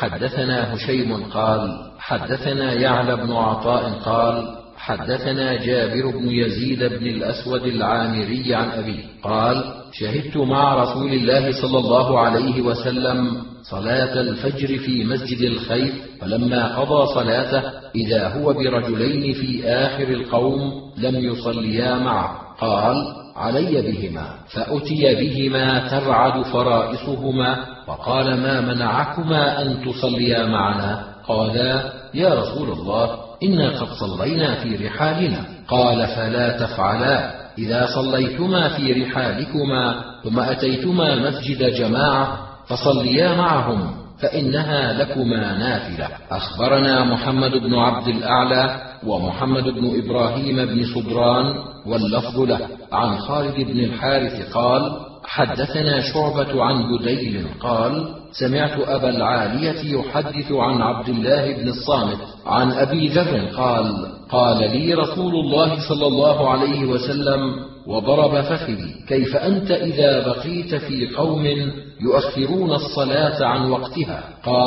A: حدثنا هشيم قال: حدثنا يعلى بن عطاء قال: حدثنا جابر بن يزيد بن الأسود العامري عن أبيه قال: شهدت مع رسول الله صلى الله عليه وسلم صلاة الفجر في مسجد الخيف، فلما قضى صلاته إذا هو برجلين في آخر القوم لم يصليا معه، قال: علي بهما، فأتي بهما ترعد فرائصهما، فقال: ما منعكما أن تصليا معنا؟ قالا: يا رسول الله، إنا قد صلينا في رحالنا. قال: فلا تفعلا، إذا صليتما في رحالكما ثم أتيتما مسجد جماعة فصليا معهم فإنها لكما نافلة. أخبرنا محمد بن عبد الأعلى ومحمد بن إبراهيم بن صدران واللفظ له عن خالد بن الحارث قال: حدثنا شعبة عن بديل قال: سمعت أبا العالية يحدث عن عبد الله بن الصامت عن أبي ذر قال: قال لي رسول الله صلى الله عليه وسلم وضرب فخذي: كيف أنت إذا بقيت في قوم يؤخرون الصلاة عن وقتها؟ قال: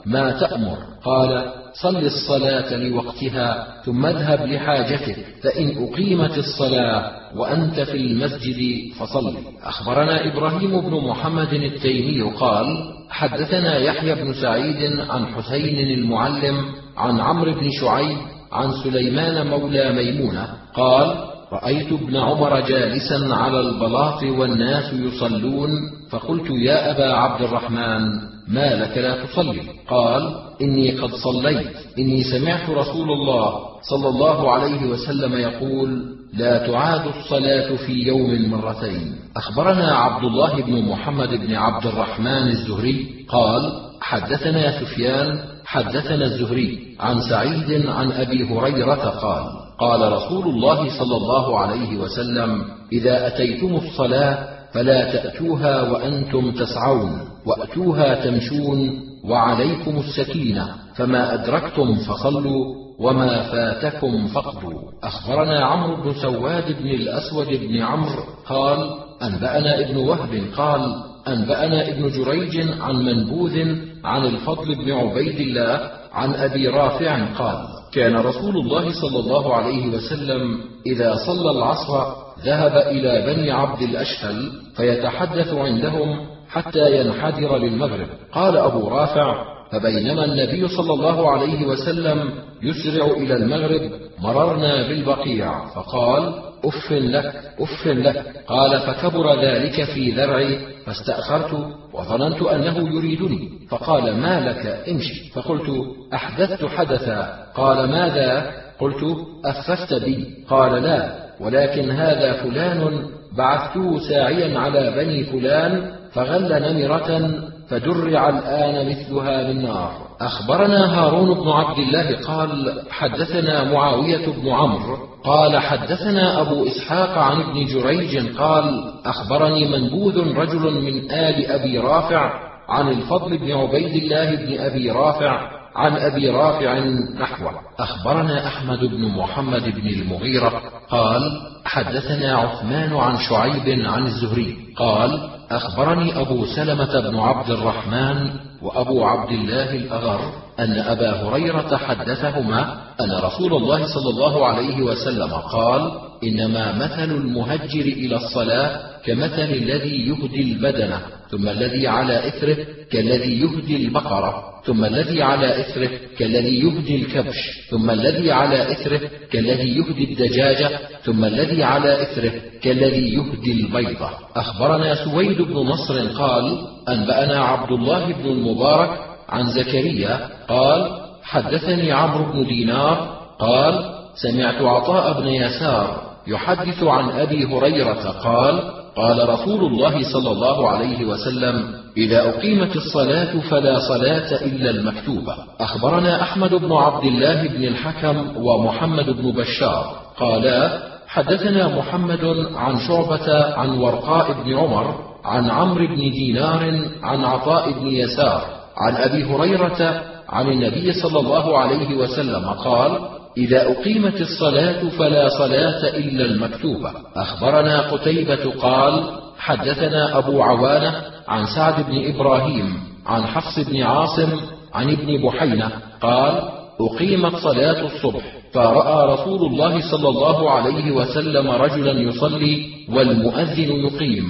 A: ما تأمر؟ قال: صل الصلاة لوقتها ثم اذهب لحاجتك، فإن أقيمت الصلاة وأنت في المسجد فصل. أخبرنا إبراهيم بن محمد التيمي قال: حدثنا يحيى بن سعيد عن حسين المعلم عن عمرو بن شعيب عن سليمان مولى ميمونة قال: رأيت ابن عمر جالسا على البلاط والناس يصلون، فقلت: يا أبا عبد الرحمن، ما لك لا تصلي؟ قال: إني قد صليت، إني سمعت رسول الله صلى الله عليه وسلم يقول: لا تعاد الصلاة في يوم مرتين. أخبرنا عبد الله بن محمد بن عبد الرحمن الزهري قال: حدثنا سفيان حدثنا الزهري عن سعيد عن أبي هريرة قال: قال رسول الله صلى الله عليه وسلم: إذا أتيتم الصلاة فلا تأتوها وأنتم تسعون، وأتوها تمشون، وعليكم السكينة، فما أدركتم فصلوا وما فاتكم فاقضوا. أخبرنا عمرو بن سواد بن الأسود بن عمرو قال: أنبأنا ابن وهب قال: أنبأنا ابن جريج عن منبوذ عن الفضل بن عبيد الله عن أبي رافع قال: كان رسول الله صلى الله عليه وسلم إذا صلى العصر ذهب إلى بني عبد الأشهل فيتحدث عندهم حتى ينحدر للمغرب. قال أبو رافع: فبينما النبي صلى الله عليه وسلم يسرع إلى المغرب مررنا بالبقيع، فقال: أف لك أف لك. قال: فكبر ذلك في ذرعي فاستأخرت وظننت أنه يريدني، فقال: ما لك امشي. فقلت: أحدثت حدثا. قال: ماذا؟ قلت: أففت بي. قال: لا، ولكن هذا فلان بعثته ساعيا على بني فلان فغل نمرة فدرع الآن مثلها من نار. أخبرنا هارون بن عبد الله قال: حدثنا معاوية بن عمرو قال: حدثنا أبو إسحاق عن ابن جريج قال: أخبرني منبوذ رجل من آل أبي رافع عن الفضل بن عبيد الله بن أبي رافع عن أبي رافع نحوه. أخبرنا أحمد بن محمد بن المغيرة قال: حدثنا عثمان عن شعيب عن الزهري قال: أخبرني أبو سلمة بن عبد الرحمن وأبو عبد الله الأغر أن أبا هريرة حدثهما أن رسول الله صلى الله عليه وسلم قال: إنما مثل المهجر إلى الصلاة كمثل الذي يهدي البدنة ثم الذي على إثره كالذي يهدي البقرة ثم الذي على إثره كالذي يهدي الكبش ثم الذي على إثره كالذي يهدي الدجاجة ثم الذي على إثره كالذي يهدي البيضة. أخبرنا سويد بن نصر قال: أنبأنا عبد الله بن المبارك عن زكريا قال: حدثني عمرو بن دينار قال: سمعت عطاء بن يسار يحدث عن أبي هريرة قال: قال رسول الله صلى الله عليه وسلم: إذا أقيمت الصلاة فلا صلاة إلا المكتوبة. أخبرنا أحمد بن عبد الله بن الحكم ومحمد بن بشار قالا: حدثنا محمد عن شعبة عن ورقاء بن عمر عن عمرو بن دينار عن عطاء بن يسار عن أبي هريرة عن النبي صلى الله عليه وسلم قال: إذا أقيمت الصلاة فلا صلاة إلا المكتوبة. أخبرنا قتيبة قال: حدثنا أبو عوانة عن سعد بن إبراهيم عن حفص بن عاصم عن ابن بحينة قال: أقيمت صلاة الصبح فرأى رسول الله صلى الله عليه وسلم رجلا يصلي والمؤذن يقيم،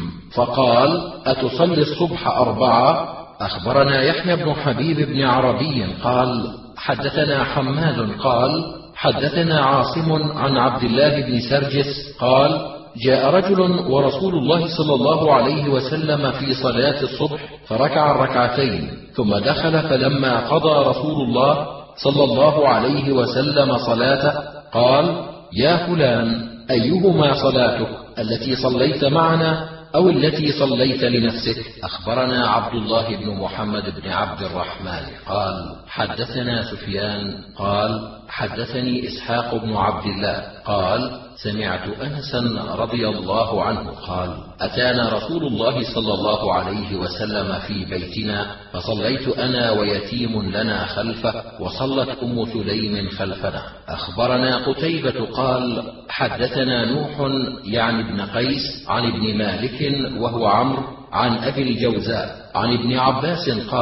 A: فقال: أتصلي الصبح أربعة؟ أخبرنا يحيى بن حبيب بن عربي قال: حدثنا حماد قال: حدثنا عاصم عن عبد الله بن سرجس قال: جاء رجل ورسول الله صلى الله عليه وسلم في صلاة الصبح فركع الركعتين ثم دخل، فلما قضى رسول الله صلى الله عليه وسلم صلاته قال: يا فلان، أيهما صلاتك، التي صليت معنا أو التي صليت لنفسك؟ أخبرنا عبد الله بن محمد بن عبد الرحمن قال: حدثنا سفيان قال: حدثني إسحاق بن عبد الله قال: سمعت أنسا رضي الله عنه قال: أتانا رسول الله صلى الله عليه وسلم في بيتنا فصليت أنا ويتيم لنا خلفه وصلت أم سليم خلفنا. أخبرنا قتيبة قال: حدثنا نوح يعني ابن قيس عن ابن مالك وهو عمرو عن أبي الجوزاء عن ابن عباس قال: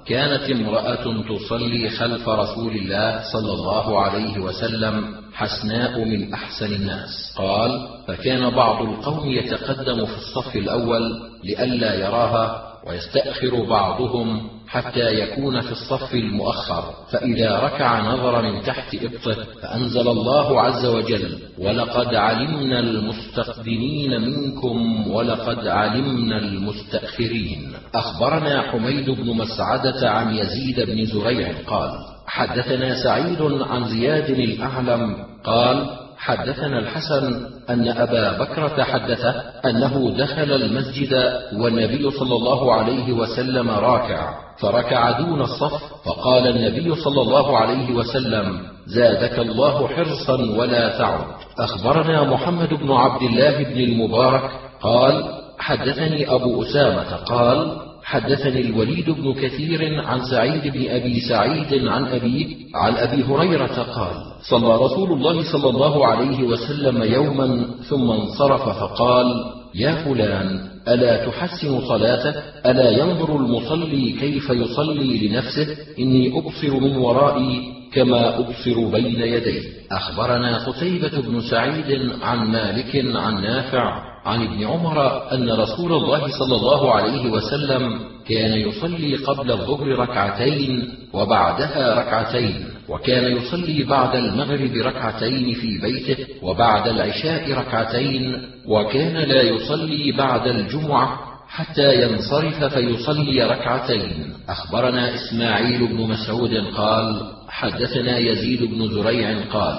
A: كانت امرأة تصلي خلف رسول الله صلى الله عليه وسلم حسناء من أحسن الناس. قال: فكان بعض القوم يتقدم في الصف الأول لئلا يراها، ويستأخر بعضهم حتى يكون في الصف المؤخر، فإذا ركع نظر من تحت إبطه، فأنزل الله عز وجل: ولقد علمنا المستقدمين منكم ولقد علمنا المستأخرين. أخبرنا حميد بن مسعدة عن يزيد بن زريع قال: حدثنا سعيد عن زياد الأعلم قال: حدثنا الحسن أن أبا بكرة حدثه أنه دخل المسجد والنبي صلى الله عليه وسلم راكع، فركع دون الصف، فقال النبي صلى الله عليه وسلم: زادك الله حرصا ولا تعد. أخبرنا محمد بن عبد الله بن المبارك قال: حدثني أبو أسامة قال: حدثني الوليد بن كثير عن سعيد بن أبي سعيد عن أبيه عن أبي هريرة قال: صلى رسول الله صلى الله عليه وسلم يوما ثم انصرف فقال: يا فلان، ألا تحسن صلاتك؟ ألا ينظر المصلي كيف يصلي لنفسه؟ إني أبصر من ورائي كما أبصر بين يدي. أخبرنا قتيبة بن سعيد عن مالك عن نافع عن ابن عمر أن رسول الله صلى الله عليه وسلم كان يصلي قبل الظهر ركعتين وبعدها ركعتين، وكان يصلي بعد المغرب ركعتين في بيته، وبعد العشاء ركعتين، وكان لا يصلي بعد الجمعة حتى ينصرف فيصلي ركعتين. أخبرنا إسماعيل بن مسعود قال: حدثنا يزيد بن زريع قال: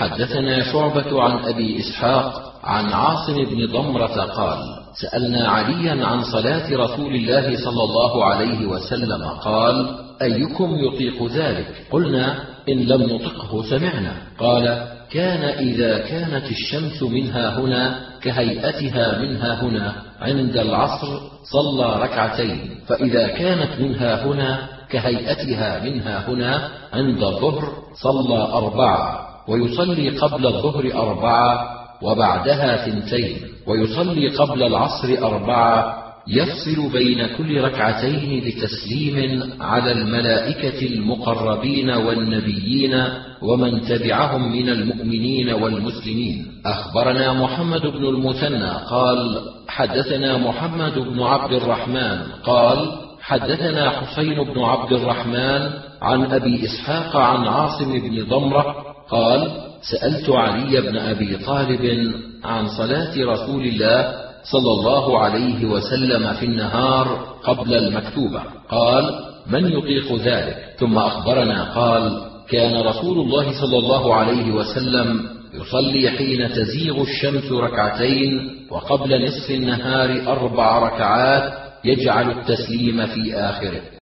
A: حدثنا شعبة عن أبي إسحاق عن عاصم بن ضمرة قال: سألنا عليا عن صلاة رسول الله صلى الله عليه وسلم، قال: أيكم يطيق ذلك؟ قلنا: إن لم نطقه سمعنا. قال: كان إذا كانت الشمس منها هنا كهيئتها منها هنا عند العصر صلى ركعتين، فإذا كانت منها هنا كهيئتها منها هنا عند الظهر صلى أربعة، ويصلي قبل الظهر أربعة وبعدها ثنتين، ويصلي قبل العصر أربعة، يفصل بين كل ركعتين بتسليم على الملائكة المقربين والنبيين ومن تبعهم من المؤمنين والمسلمين. أخبرنا محمد بن المثنى قال: حدثنا محمد بن عبد الرحمن قال: حدثنا حسين بن عبد الرحمن عن أبي إسحاق عن عاصم بن ضمرة قال: سألت علي بن أبي طالب عن صلاة رسول الله صلى الله عليه وسلم في النهار قبل المكتوبة، قال: من يطيق ذلك؟ ثم أخبرنا قال: كان رسول الله صلى الله عليه وسلم يصلي حين تزيغ الشمس ركعتين، وقبل نصف النهار أربع ركعات، يجعل التسليم في آخره.